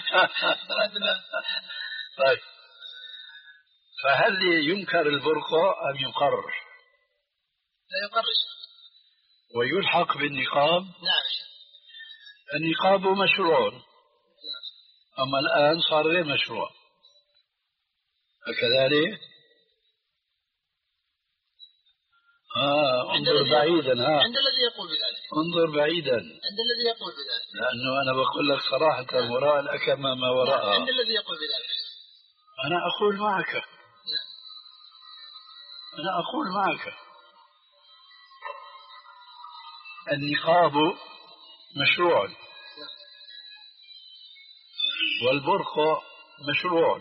طيب فهل ينكر البرقع أم يقر؟ لا يقر. ويلحق بالنقاب؟ نعم. النقاب مشروع، أما الآن صار غير مشروع، هكذلك؟ آه انظر بعيدا. ها عند الذي يقول بذلك. انظر بعيدا. عند الذي يقول بذلك. لأنه أنا بقول لك صراحة وراء الأكمة ما وراءها. عند الذي يقول بذلك. أنا أقول معك. نعم. أنا أقول معك النقاب مشروع والبرقع مشروع،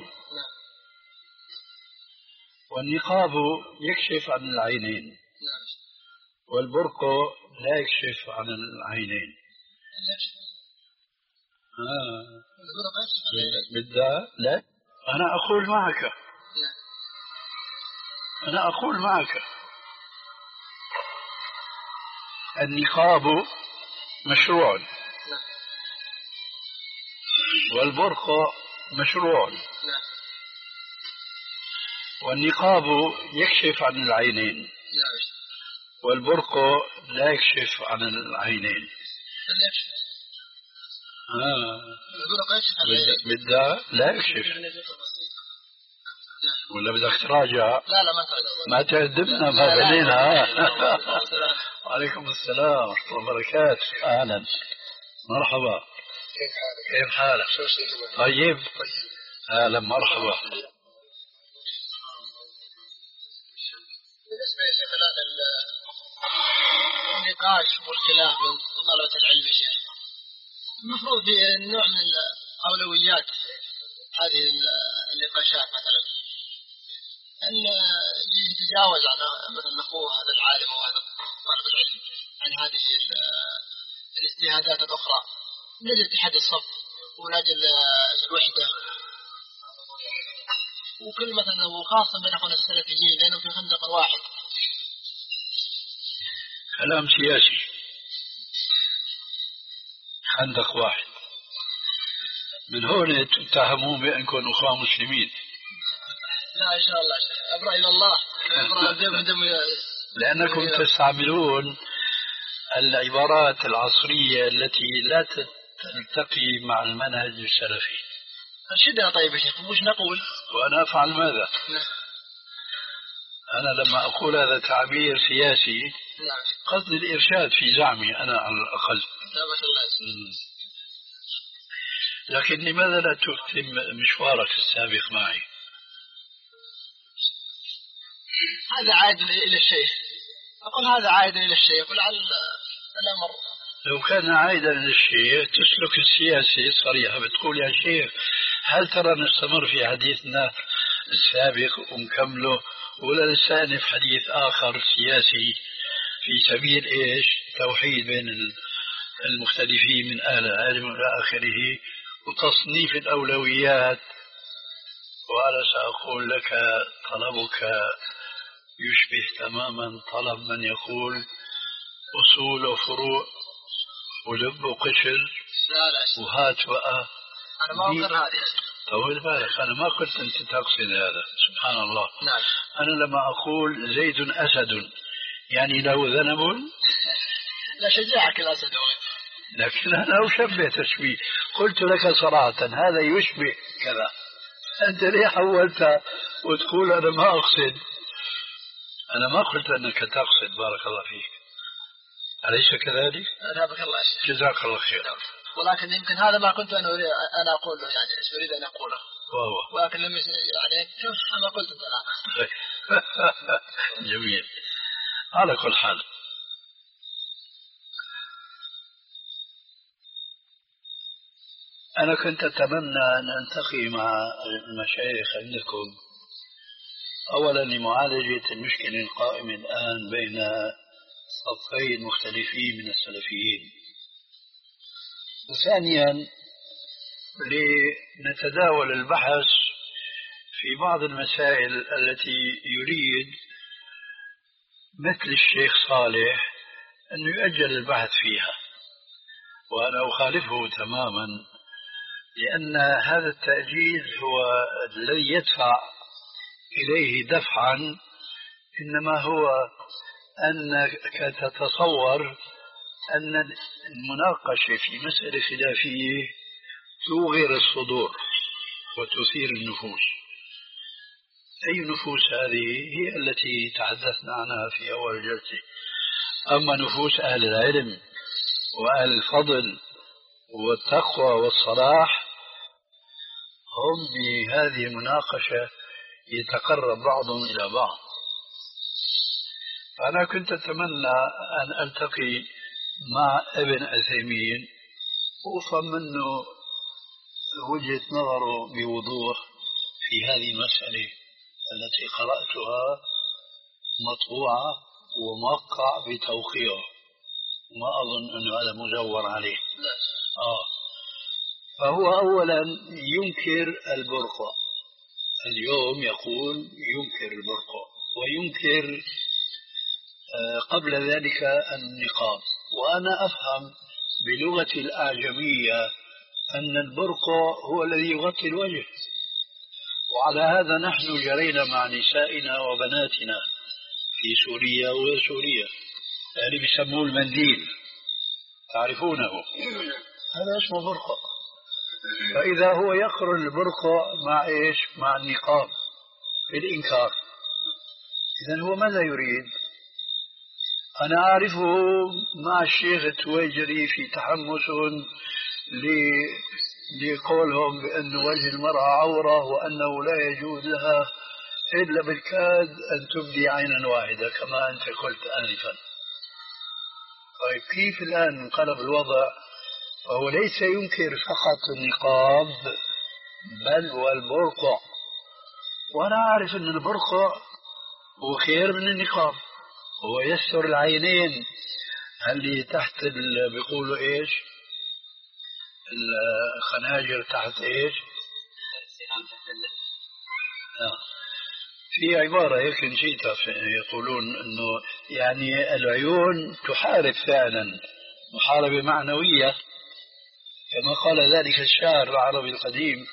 والنقاب يكشف عن العينين والبرقع لا يكشف عن العينين. آه. بالذات لا، أنا أقول معك أنا أقول معك النقاب مشروع والبرقع مشروع والنقاب يكشف عن العينين والبرقع لا يكشف عن العينين. آه. بدها لا يكشف ولا بدك تراجع؟ لا لا ما تراجع. ما تهدمنا ما بنينا. وعليكم السلام ورحمة الله وبركاته. أهلا مرحبا. كيف حالك؟ كيف حالك؟ طيب. أهلا مرحبا. بالنسبة يا شيخ الآن النقاش والخلاف بين طلبة العلم يا شيخ، المفروض في نوع من الأولويات هذه النقاشات مثلا أن يتجاوز عن مثلا أخوه هذا العالم وهذا طالب العلم عن هذه الاجتهادات الأخرى من أجل اتحاد الصف ومن أجل الوحدة، وكل مثلا وخاصة بين أخونا السلفيين لأنهم في خندق واحد. كلام سياسي. خندق واحد من هون تتهمون بأنكم أخوة مسلمين. لا إن شاء الله أبرأ إلى الله. دم دم لأنكم تستعملون العبارات العصرية التي لا تلتقي مع المنهج السلفي. أرشدنا طيب يا شيخ وش نقول؟ وأنا أفعل ماذا؟ أنا لما أقول هذا تعبير سياسي قصد الإرشاد في زعمي أنا على الأقل. لكن لماذا لا تختم مشوارك السابق معي؟ هذا عائد إلى الشيخ. أقول هذا عائد إلى الشيخ ولعل الأمر لو كان عائدا للشيخ تسلك السياسة الصريحة بتقول يا شيخ هل ترى نستمر في حديثنا السابق ونكمله ولا نستأنف حديث آخر سياسي في سبيل إيش توحيد بين المختلفين من أهل العلم إلى آخره وتصنيف الأولويات. وأنا سأقول لك طلبك يشبه تماما طلب من يقول أصول وفروع ولب وقشر وهات بقى. أنا ما أقر هذه. طول بالك أنا ما قلت أنت تقصد هذا سبحان الله. نعم. أنا لما أقول زيد أسد يعني له ذنب لا شجاعك الأسد. لكن أنا أشبه تشبيه قلت لك صراحة هذا يشبه كذا. أنت ليه حولت وتقول أنا ما أقصد؟ أنا ما قلت أنك تقصد بارك الله فيك أليس كذلك؟ أجابك الله جزاك الله خير. ولكن يمكن هذا ما كنت أنا أريد أنا أقوله يعني إيش أريد أن أقوله وهو ولكن لم يعني شوف أنا قلت الآن. جميل. على كل حال أنا كنت أتمنى أن ألتقي مع المشايخ عندكم أولا لمعالجة المشكلة القائمة الآن بين صفين مختلفين من السلفيين، وثانيا لنتداول البحث في بعض المسائل التي يريد مثل الشيخ صالح أن يؤجل البحث فيها، وأنا أخالفه تماما لأن هذا التأجيل هو الذي يدفع إليه دفعا، إنما هو أنك تتصور أن المناقشة في مسألة خلافية توغر الصدور وتثير النفوس. أي نفوس هذه؟ هي التي تحدثنا عنها في أول جلسة. أما نفوس أهل العلم وأهل الفضل والتقوى والصلاح هم بهذه المناقشة يتقرب بعضهم إلى بعض. فأنا كنت أتمنى أن ألتقي مع ابن عثيمين وأفهم منه وجهة نظره بوضوح في هذه المسألة التي قرأتها مطبوعة وموقع بتوقيعه، ما أظن أن هذا مزور عليه. آه. فهو أولا ينكر البرقع، اليوم يقول ينكر البرقع وينكر قبل ذلك النقاب. وأنا أفهم بلغة الأعجمية أن البرقع هو الذي يغطي الوجه، وعلى هذا نحن جرينا مع نسائنا وبناتنا في سوريا وسوريا يعني بيسموه المنديل، تعرفونه، هذا اسمه برقع. فإذا هو يقرن البرقع مع إيش؟ مع النقاب في الإنكار، إذن هو ماذا يريد؟ أنا أعرفه مع الشيخ التويجري في تحمس لقولهم بأن وجه المرأة عورة وأنه لا يجوز لها إلا بالكاد أن تبدي عينا واحدة كما أنت قلت آنفا. طيب كيف الآن انقلب الوضع؟ فهو ليس ينكر فقط النقاب بل والبرقع، وأنا أعرف أن البرقع هو خير من النقاب، هو يستر العينين اللي تحت بيقولوا إيش الخناجر تحت إيش آه. في عبارة هيك نسيتها يقولون أنه يعني العيون تحارب فعلا محاربة معنوية كما قال ذلك الشاعر العربي القديم: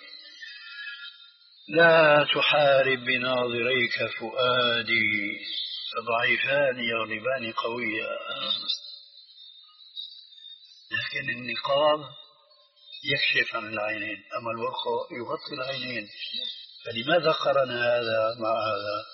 لا تحارب بناظريك فؤادي فضعيفان يغلبان قويا. لكن النقاب يكشف عن العينين، أما الورق يغطي العينين، فلماذا قرن هذا مع هذا؟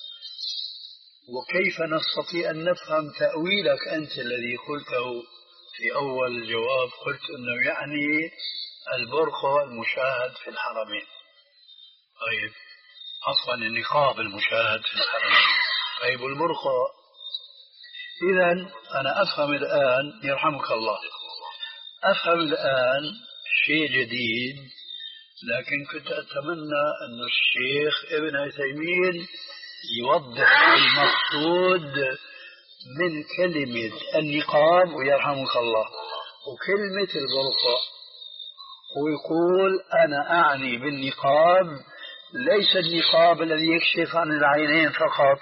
وكيف نستطيع أن نفهم تأويلك أنت الذي قلته في أول الجواب؟ قلت أنه يعني البرقع المشاهد في الحرمين. طيب أصلا النقاب المشاهد في الحرمين، طيب البرقع. إذن أنا أفهم الآن يرحمك الله، أفهم الآن شيء جديد، لكن كنت أتمنى أن الشيخ ابن عثيمين يوضح المقصود من كلمة النقاب ويرحمك الله وكلمة البرقع، ويقول أنا أعني بالنقاب ليس النقاب الذي يكشف عن العينين فقط،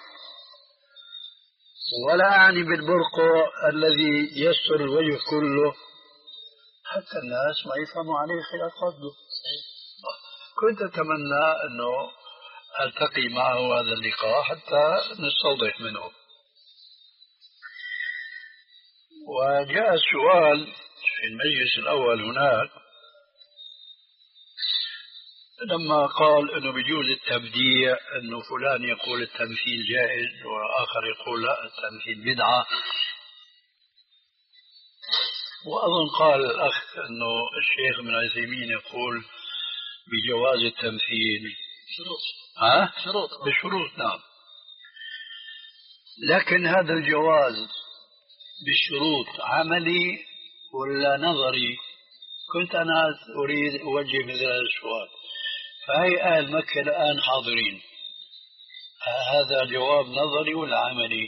ولا أعني بالبرقع الذي يستر الوجه كله، حتى الناس ما يفهموا عليه خلاف قصده. كنت أتمنى أنه ألتقي معه هذا اللقاء حتى نستوضح منه. وجاء السؤال في المجلس الأول هناك لما قال أنه بيجوز التبديع، أنه فلان يقول التمثيل جائز وآخر يقول لا التمثيل بدعة، وأظن قال الأخ أنه الشيخ ابن عثيمين يقول بجواز التمثيل شروط ها؟ شروط بشروط. نعم، لكن هذا الجواز بالشروط عملي ولا نظري؟ كنت أنا أريد أوجه مثل هذا السؤال، فهي أهل مكة الآن حاضرين، هذا جواب نظري ولا عملي؟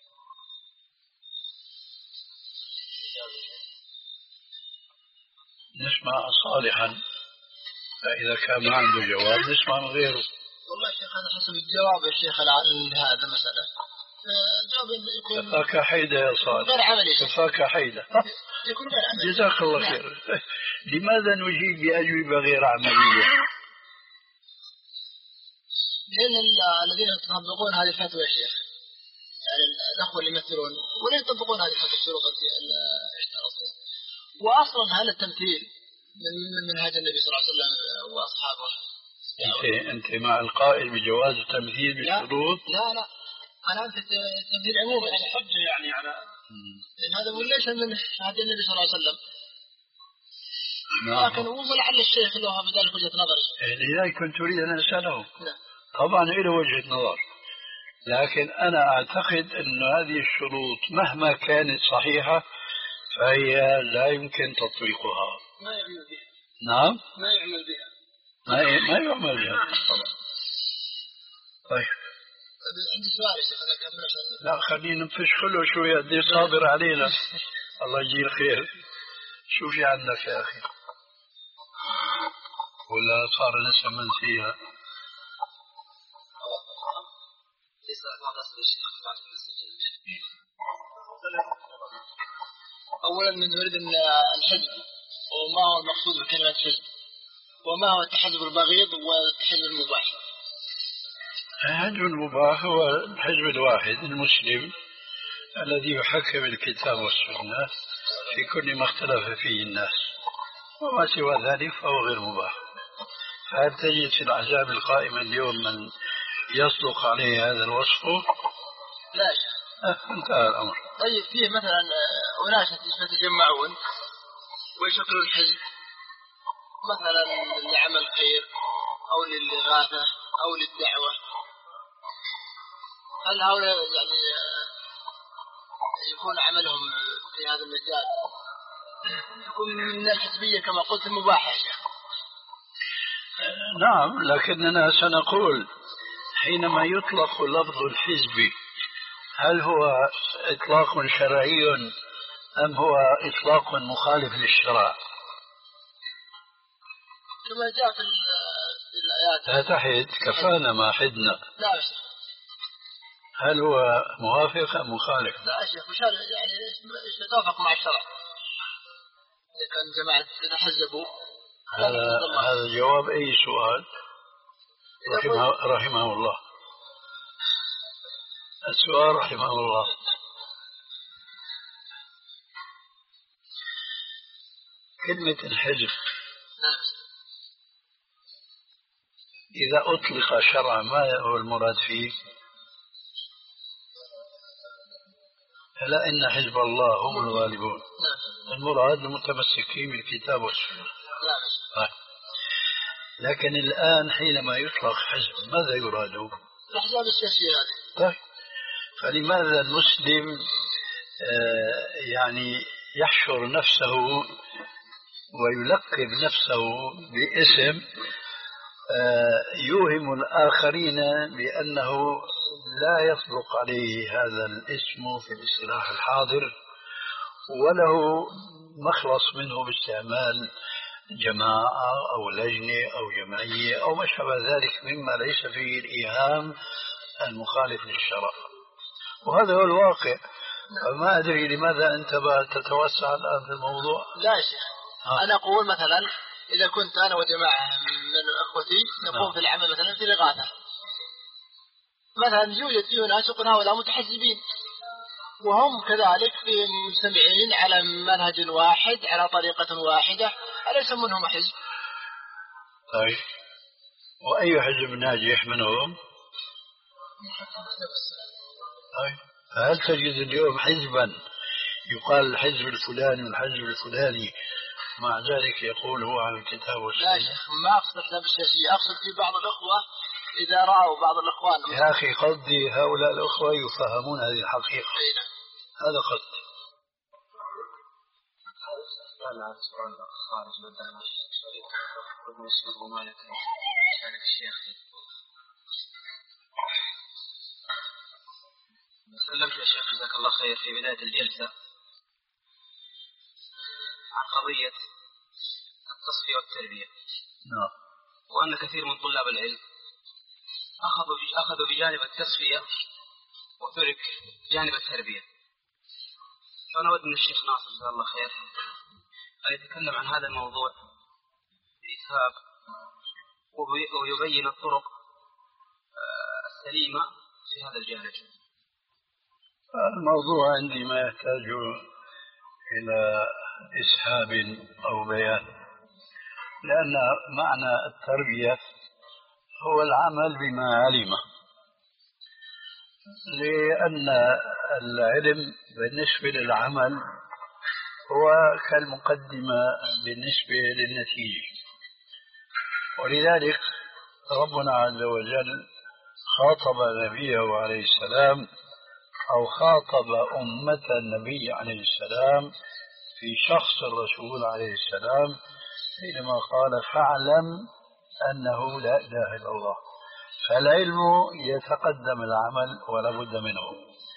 نسمع صالحا، فإذا كان ما عنده جواب نسمع من غيره. والله يا شيخ أنا حسب الجواب يا شيخ عن هذا المسألة الجواب يكون كفاك حيدة يا صالح، غير عملي، كفاك حيدة يكون غير عملي. جزاك الله خير. لماذا نجيب بأجوبة غير عملية؟ لأن الذين يطبقون هذه الفتوى يا شيخ يعني الأخوة اللي يمثلون ولا يطبقون هذه الفتوى الشروط الاشتراطية. وأصلا هذا التمثيل من منهاج النبي صلى الله عليه وسلم وأصحابه. أنت أنت مع القائل بجواز التمثيل بالشروط؟ لا لا أنا أنت التمثيل عموما يعني حجة يعني على هذا وليش من هدي النبي صلى الله عليه وسلم. لكن ولعل الشيخ له بذلك وجهة نظر. لذلك كنت أريد أن أسأله. لا. طبعا له وجهة نظر، لكن أنا أعتقد أن هذه الشروط مهما كانت صحيحة فهي لا يمكن تطبيقها. ما يعمل بها. نعم. ما يعمل بها. ما ما يعمل بها. طيب. عندي سؤال يا شيخ أنا أكمل عشان. لا خلينا نفش كله شوية قد صابر علينا. الله يجزيه الخير. شو في عندك يا أخي؟ ولا صار لسه منسيها؟ أولا من نريد أن الحزب وما هو المقصود بكلمة حزب وما هو التحزب البغيض والتحزب المباح. الحزب المباح هو الحزب الواحد المسلم الذي يحكم الكتاب والسنة في كل ما اختلف فيه الناس، وما سوى ذلك فهو غير مباح. فهل تجد في الأحزاب القائمة اليوم من يصدق عليه هذا الوصف؟ لا شك. أه انتهى الأمر. طيب فيه مثلا أناس يتجمعون ويشكلون حزب مثلا لعمل خير أو للإغاثة أو للدعوة، هل هؤلاء يعني يكون عملهم في هذا المجال يكون من الحزبية كما قلت مباح؟ نعم، لكننا سنقول حينما يطلق لفظ الحزب هل هو إطلاق شرعي أم هو إطلاق مخالف للشرع؟ كما جاء في الآيات. تحت كفانا ما حدنا. لا يا شيخ. هل هو موافق أم مخالف؟ لا يا شيخ، مشان يعني يتوافق مع الشرع. إذا كان جماعة تحزبوا. هذا هذا جواب أي سؤال؟ رحمه, رحمه الله. السؤال رحمه الله. كلمة الحزب إذا أطلق شرعا ما هو المراد فيه؟ ألا إن حزب الله هم الغالبون. المراد المتمسكين بالكتاب والسنة. لكن الآن حينما يطلق حزب ماذا يراد؟ الأحزاب السياسية هذه. طيب فلماذا المسلم يعني يحشر نفسه ويلقب نفسه باسم يوهم الآخرين بأنه لا يصدق عليه هذا الاسم في الاصطلاح الحاضر، وله مخلص منه باستعمال جماعة أو لجنة أو جمعية أو ما شابه ذلك مما ليس فيه الإيهام المخالف للشرع، وهذا هو الواقع. فما أدري لماذا أنت تتوسع الآن في الموضوع. لا يا شيخ، أنا أقول مثلا إذا كنت أنا وجماعة من أخوتي نقوم آه. في العمل مثلا في الإغاثة، مثلا يوجد فيه ناس يكون هؤلاء متحزبين وهم كذلك في مجتمعين على منهج واحد على طريقة واحدة، أليس منهم حزب؟ طيب وأي حزب ناجح منهم؟ طيب هل تجد اليوم حزبا يقال الحزب الفلاني والحزب الفلاني مع ذلك يقول هو على الكتاب والسنة؟ لا شيخ، ما أقصد الحزب السياسي، أقصد في بعض الأخوة إذا رأوا بعض الأخوان. يا أخي قصدي هؤلاء الأخوة يفهمون هذه الحقيقة. هذا قصدي. خارج مدى ربما يسمعوا مالك شارك الشيخ. سلمت يا شيخ جزاك الله خير في بداية الجلسة عن قضية التصفية والتربية. نعم. وأن كثير من طلاب العلم أخذوا أخذوا بجانب التصفية وترك جانب التربية. فأنا أود من الشيخ ناصر جزاه الله خير أن يتكلم عن هذا الموضوع بإسهاب ويبين الطرق السليمة في هذا الجانب. الموضوع عندي ما يحتاج إلى إسهاب أو بيان، لأن معنى التربية هو العمل بما علم، لأن العلم بالنسبة للعمل هو كالمقدمة بالنسبة للنتيجة. ولذلك ربنا عز وجل خاطب نبيه عليه السلام أو خاطب أمة النبي عليه السلام في شخص الرسول عليه السلام حينما قال فاعلم أنه لا إله إلا الله. فالعلم يتقدم العمل ولا بد منه.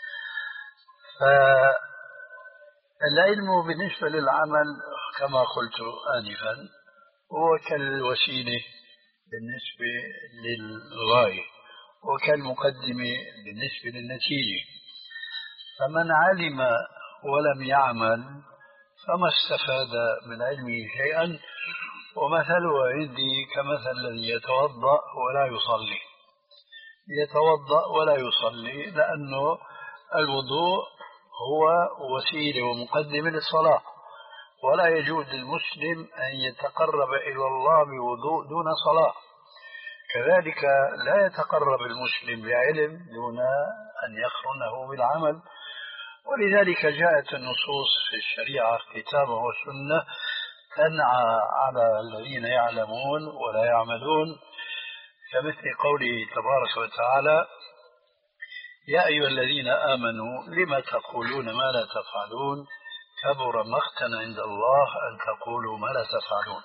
فالعلم بالنسبة للعمل كما قلت آنفا هو كالوسيلة بالنسبة للغاية وكالمقدمة بالنسبة للنتيجة. فمن علم ولم يعمل فما استفاد من علمه شيئا، ومثله عندي كمثل الذي يتوضأ ولا يصلي. يتوضأ ولا يصلي لأنه الوضوء هو وسيلة ومقدمة للصلاة، ولا يجوز للمسلم أن يتقرب إلى الله بوضوء دون صلاة. كذلك لا يتقرب المسلم بعلم دون أن يقرنه بالعمل. ولذلك جاءت النصوص في الشريعة كتابه وسنة تنعى على الذين يعلمون ولا يعملون، كمثل قوله تبارك وتعالى: يا أيها الذين آمنوا لم تقولون ما لا تفعلون كبر مقتا عند الله أن تقولوا ما لا تفعلون.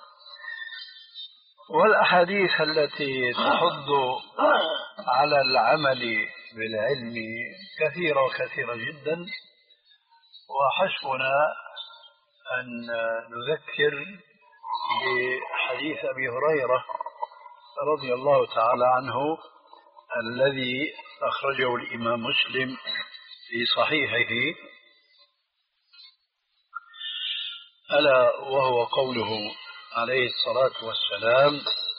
والأحاديث التي تحض على العمل بالعلم كثيرة وكثيرة جدا، وحسبنا أن نذكر بحديث أبي هريرة رضي الله تعالى عنه الذي أخرجه الإمام مسلم في صحيحه، ألا وهو قوله عليه الصلاة والسلام: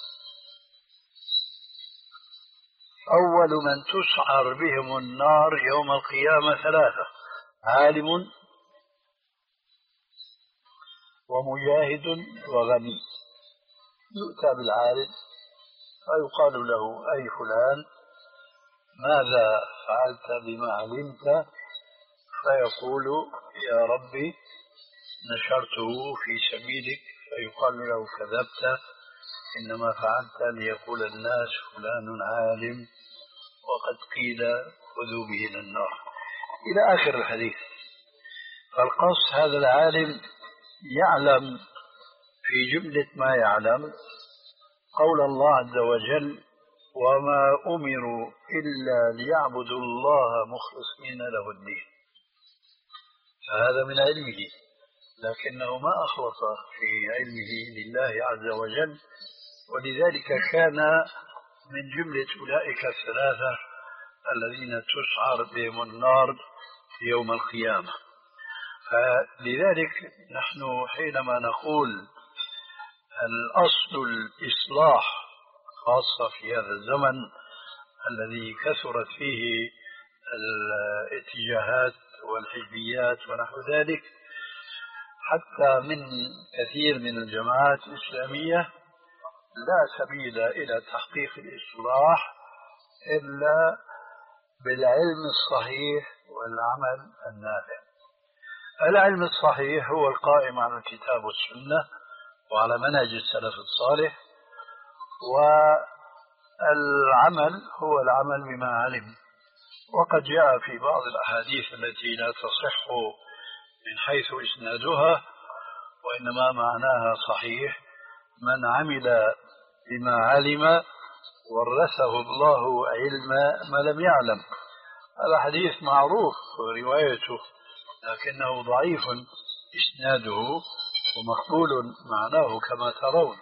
أول من تسعر بهم النار يوم القيامة ثلاثة: عالم ومجاهد وغني. يؤتى بالعالم فيقال له: أي فلان، ماذا فعلت بما علمت؟ فيقول: يا ربي نشرته في سبيلك. فيقال له: كذبت، إنما فعلت ليقول الناس فلان عالم وقد قيل خذوا به إلى النار، إلى آخر الحديث. فالقصد هذا العالم يعلم في جملة ما يعلم قول الله عز وجل: وما أمروا إلا ليعبدوا الله مخلصين له الدين. فهذا من علمه، لكنه ما أخلص في علمه لله عز وجل، ولذلك كان من جملة أولئك الثلاثة الذين تسعر بهم النار يوم القيامة. فلذلك نحن حينما نقول الأصل الإصلاح، خاصة في هذا الزمن الذي كثرت فيه الاتجاهات والحزبيات ونحو ذلك، حتى من كثير من الجماعات الإسلامية، لا سبيل إلى تحقيق الإصلاح إلا بالعلم الصحيح والعمل النافع. العلم الصحيح هو القائم على الكتاب والسنة وعلى منهج السلف الصالح، والعمل هو العمل بما علم. وقد جاء في بعض الأحاديث التي لا تصح من حيث إسنادها وإنما معناها صحيح: من عمل بما علم ورثه الله علم ما لم يعلم. هذا حديث معروف روايته، لكنه ضعيف إسناده ومقبول معناه كما ترون.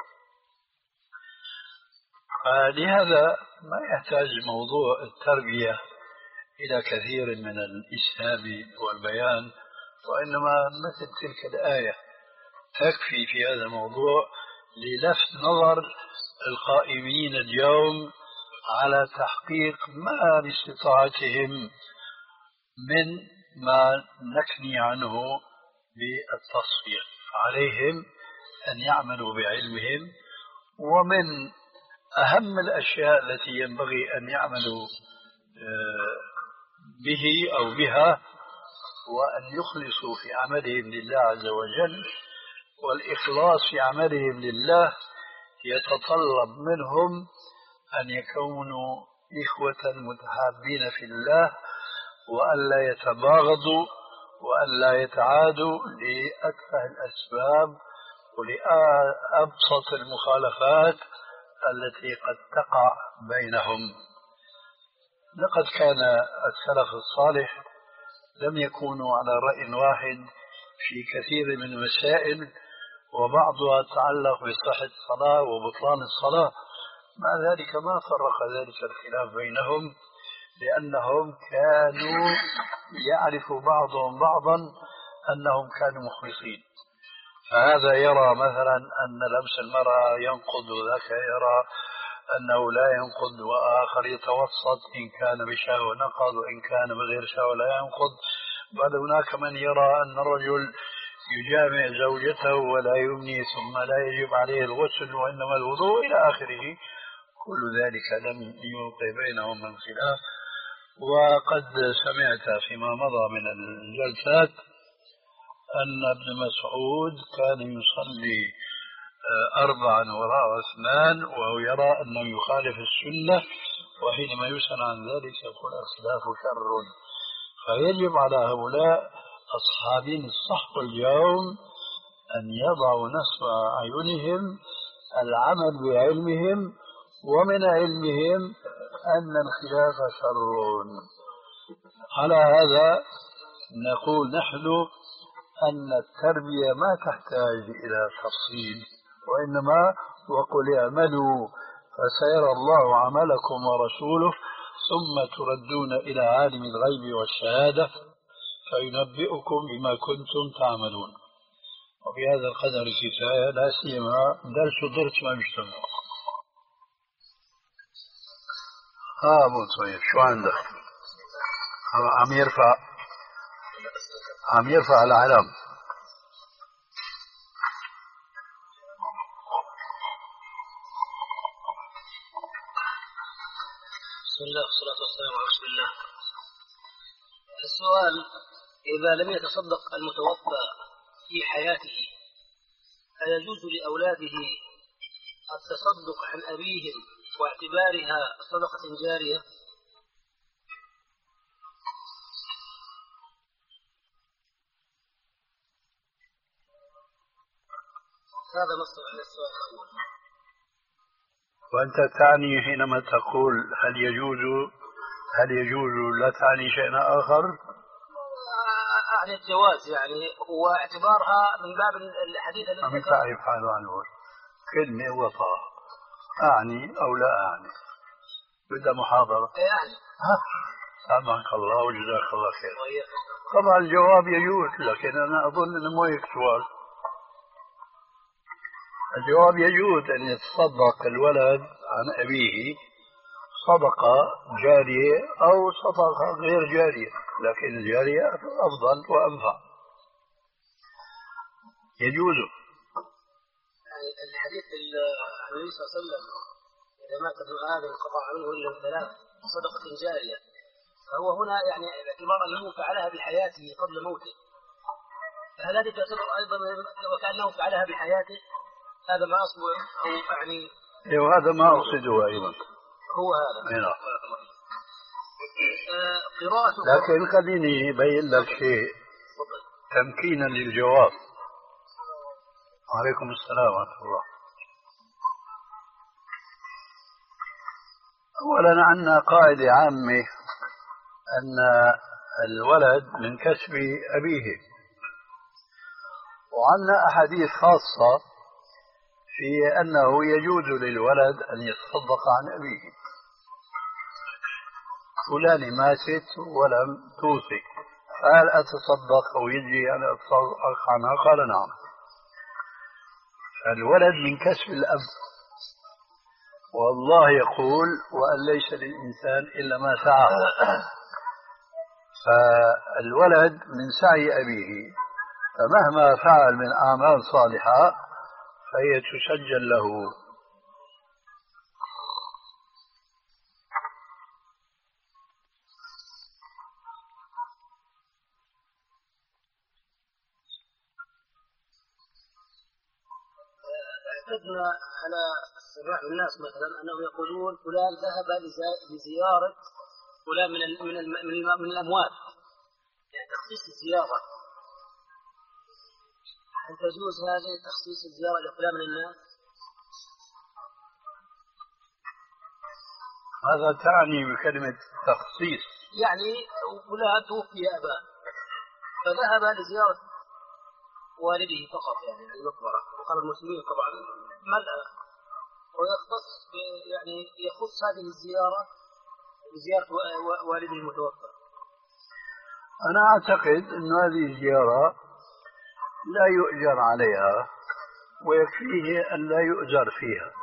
فلهذا ما يحتاج موضوع التربية إلى كثير من الإسهاب والبيان، وإنما مثل تلك الآية تكفي في هذا الموضوع للفت نظر القائمين اليوم على تحقيق ما باستطاعتهم من ما نكني عنه بالتصفية. عليهم أن يعملوا بعلمهم، ومن أهم الأشياء التي ينبغي أن يعملوا به أو بها وأن يخلصوا في عملهم لله عز وجل. والإخلاص في عملهم لله يتطلب منهم أن يكونوا إخوة متحابين في الله، وألا يتباغضوا وألا يتعادوا لأتفه الأسباب ولأبسط المخالفات التي قد تقع بينهم. لقد كان السلف الصالح لم يكونوا على رأي واحد في كثير من المسائل، وبعضها تعلق بصحة الصلاة وبطلان الصلاة. مع ذلك ما فرق ذلك الخلاف بينهم، لأنهم كانوا يعرف بعضهم بعضا أنهم كانوا مخلصين. فهذا يرى مثلا أن لمس المرأة ينقض، وذاك يرى أنه لا ينقض، وآخر يتوسط: إن كان بشهوة نقض وإن كان بغير شهوة لا ينقض. بل هناك من يرى أن الرجل يجامع زوجته ولا يمني ثم لا يجب عليه الغسل وإنما الوضوء إلى آخره. كل ذلك لم يوقع بينهم من خلاف. وقد سمعت فيما مضى من الجلسات أن ابن مسعود كان يصلي أربعا وراء اثنان وهو يرى أنه يخالف السنة، وحينما يسأل عن ذلك يقول الخلاف شر. فيجب على هؤلاء أصحابين الصحب اليوم أن يضعوا نصب أعينهم العمل بعلمهم، ومن علمهم أن الخلاف شر. على هذا نقول نحن أن التربية ما تحتاج إلى تفصيل، وإنما وقل اعملوا فسيرى الله عملكم ورسوله ثم تردون إلى عالم الغيب والشهادة فينبئكم بما كنتم تعملون. وبهذا القدر كفاية، لا سيما درس درس ما بيجتمع. ها أبو طيب شو عندك؟ عم يرفع عم يرفع العلم. بسم الله والصلاة والسلام على رسول الله. السؤال: إذا لم يتصدق المتوفى في حياته أيجوز لأولاده التصدق عن أبيهم واعتبارها صدقة جارية؟ هذا مصدر على السؤال الأول. وأنت تعني حينما تقول هل يجوز هل يجوز لا تعني شيئا آخر؟ أعني الجواز يعني، واعتبارها من باب الحديث الذي عم تعرف حاله عنه كلمة وطا أعني أو لا أعني بدها محاضرة. يعني سامحك الله وجزاك الله خير. طبعا الجواب يجوز، لكن أنا أظن أنه مو هيك سؤال. الجواب يجوز أن يتصدق الولد عن أبيه صدقة جارية أو صدقة غير جارية، لكن الجارية أفضل وأنفع. يجوز. يعني الحديث عن النبي صلى الله عليه وسلم: إذا مات ابن آدم قطع عنه إلا ثلاث صدقة جارية، فهو هنا يعني باعتبار أنه فعلها بحياته قبل موته، فهل هذه تعتبر أيضا وكأنه فعلها بحياته؟ هذا ما أصله أو يعني ايوه هذا ما أقصده أيضا هو هذا. نعم. آه قراءة. لكن خليني أبين لك شيء تمكينا للجواب. وعليكم السلام ورحمة الله. أولا عندنا قاعدة عامة أن الولد من كسب أبيه، وعندنا أحاديث خاصة في أنه يجوز للولد أن يتصدق عن أبيه. فلان ماتت ولم توصي، هل أتصدق أو يجي أن أتصدق عنها؟ قال نعم. الولد من كسب الأب، والله يقول: وأن ليس للإنسان إلا ما سعى. فالولد من سعي أبيه، فمهما فعل من أعمال صالحة فهي تسجل له. اعتدنا على السماع الناس مثلا أنهم يقولون فلان ذهب لزيارة فلان من من من, من الأموات، يعني تخصيص الزيارة. هل تجوز هذه تخصيص الزيارة لفلان من الناس؟ ماذا تعني بكلمة تخصيص؟ يعني فلان توفي أباه فذهب لزيارة والده فقط، يعني المقبرة وقال المسلمين طبعا ملأ، ويختص يعني يخص هذه الزيارة بزيارة والده المتوفى. أنا أعتقد أن هذه الزيارة لا يؤجر عليها، ويكفيه أن لا يؤجر فيها،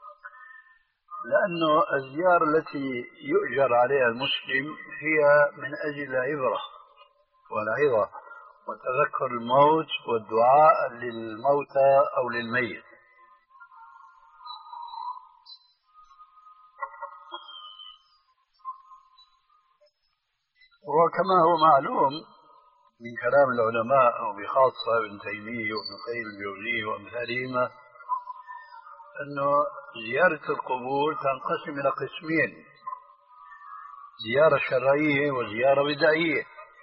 لأنه الزيارة التي يؤجر عليها المسلم هي من أجل عبرة، والعظة وتذكر الموت والدعاء للموتى أو للميت. وكما هو معلوم من كلام العلماء وبخاصة ابن تيمية وابن قيم الجوزية وأمثالهما أنه زيارة القبور تنقسم إلى قسمين: زيارة شرعية وزيارة بدعية.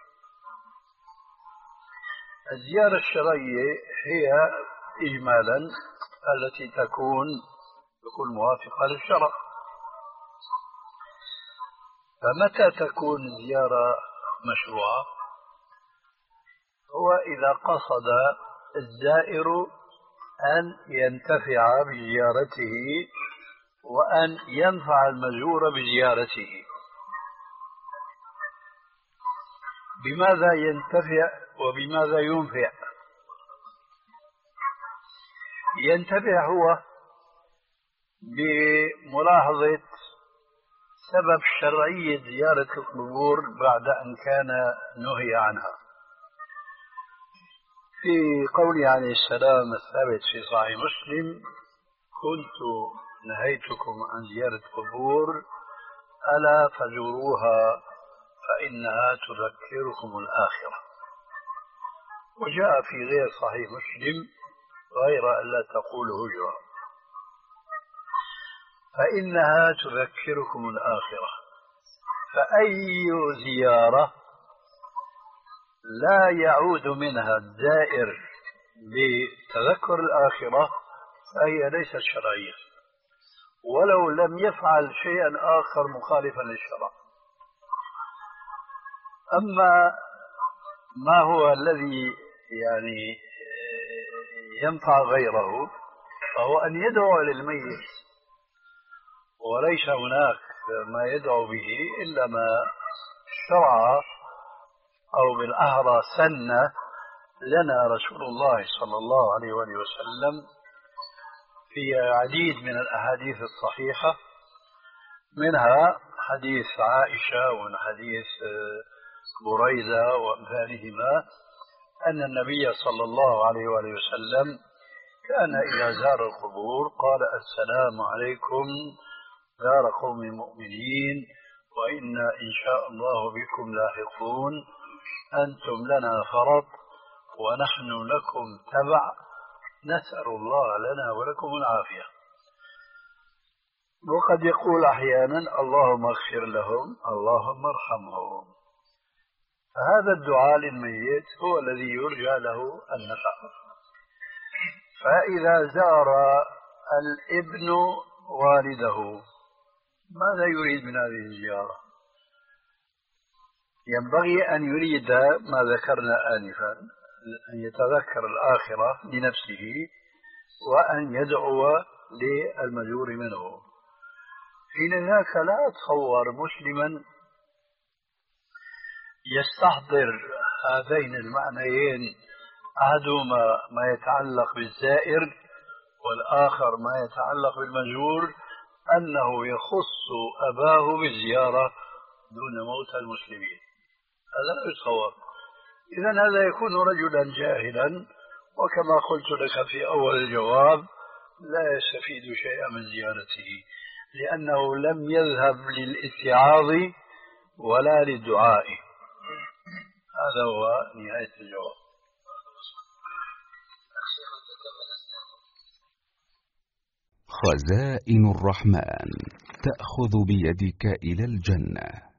الزيارة الشرعية هي إجمالا التي تكون تكون موافقة للشرع. فمتى تكون الزيارة مشروعة؟ هو إذا قصد الزائر أن ينتفع بزيارته وأن ينفع المزور بزيارته. بماذا ينتفع وبماذا ينفع؟ ينتفع هو بملاحظة سبب شرعية زيارة القبور بعد أن كان نهي عنها. في قوله عليه السلام الثابت في صحيح مسلم: كنت نهيتكم عن زيارة القبور ألا فزوروها فإنها تذكركم الآخرة. وجاء في غير صحيح مسلم غير أن لا تقول هجرة، فإنها تذكركم الآخرة. فأي زيارة لا يعود منها الزائر بتذكر الآخرة فهي ليست شرعية، ولو لم يفعل شيئا آخر مخالفا للشرع. أما ما هو الذي يعني ينفع غيره فهو أن يدعو للميت، وليس هناك ما يدعو به إلا ما شرع أو بالأحرى سن لنا رسول الله صلى الله عليه وآله وسلم في عديد من الأحاديث الصحيحة، منها حديث عائشة وحديث بريدة وأمثالهما، أن النبي صلى الله عليه وآله وسلم كان إذا زار القبور قال: السلام عليكم دار قوم مؤمنين وإنا إن شاء الله بكم لاحقون، أنتم لنا فرط ونحن لكم تبع، نسأل الله لنا ولكم العافية. وقد يقول أحيانا: اللهم اغفر لهم، اللهم ارحمهم. فهذا الدعاء للميت هو الذي يرجى له النفع. فإذا زار الابن والده ماذا يريد من هذه الزيارة؟ ينبغي أن يريد ما ذكرنا آنفا، أن يتذكر الآخرة لنفسه وأن يدعو للمزور منه. حين ذاك لا أتصور مسلما يستحضر هذين المعنيين، أحدهما ما يتعلق بالزائر والآخر ما يتعلق بالمزور، أنه يخص أباه بالزيارة دون موت المسلمين. هذا لا يتصور. إذن هذا يكون رجلا جاهلا، وكما قلت لك في أول الجواب لا يستفيد شيئا من زيارته، لأنه لم يذهب للاتعاظ ولا للدعاء. هذا هو نهاية الجواب. خزائن الرحمن تأخذ بيدك إلى الجنة.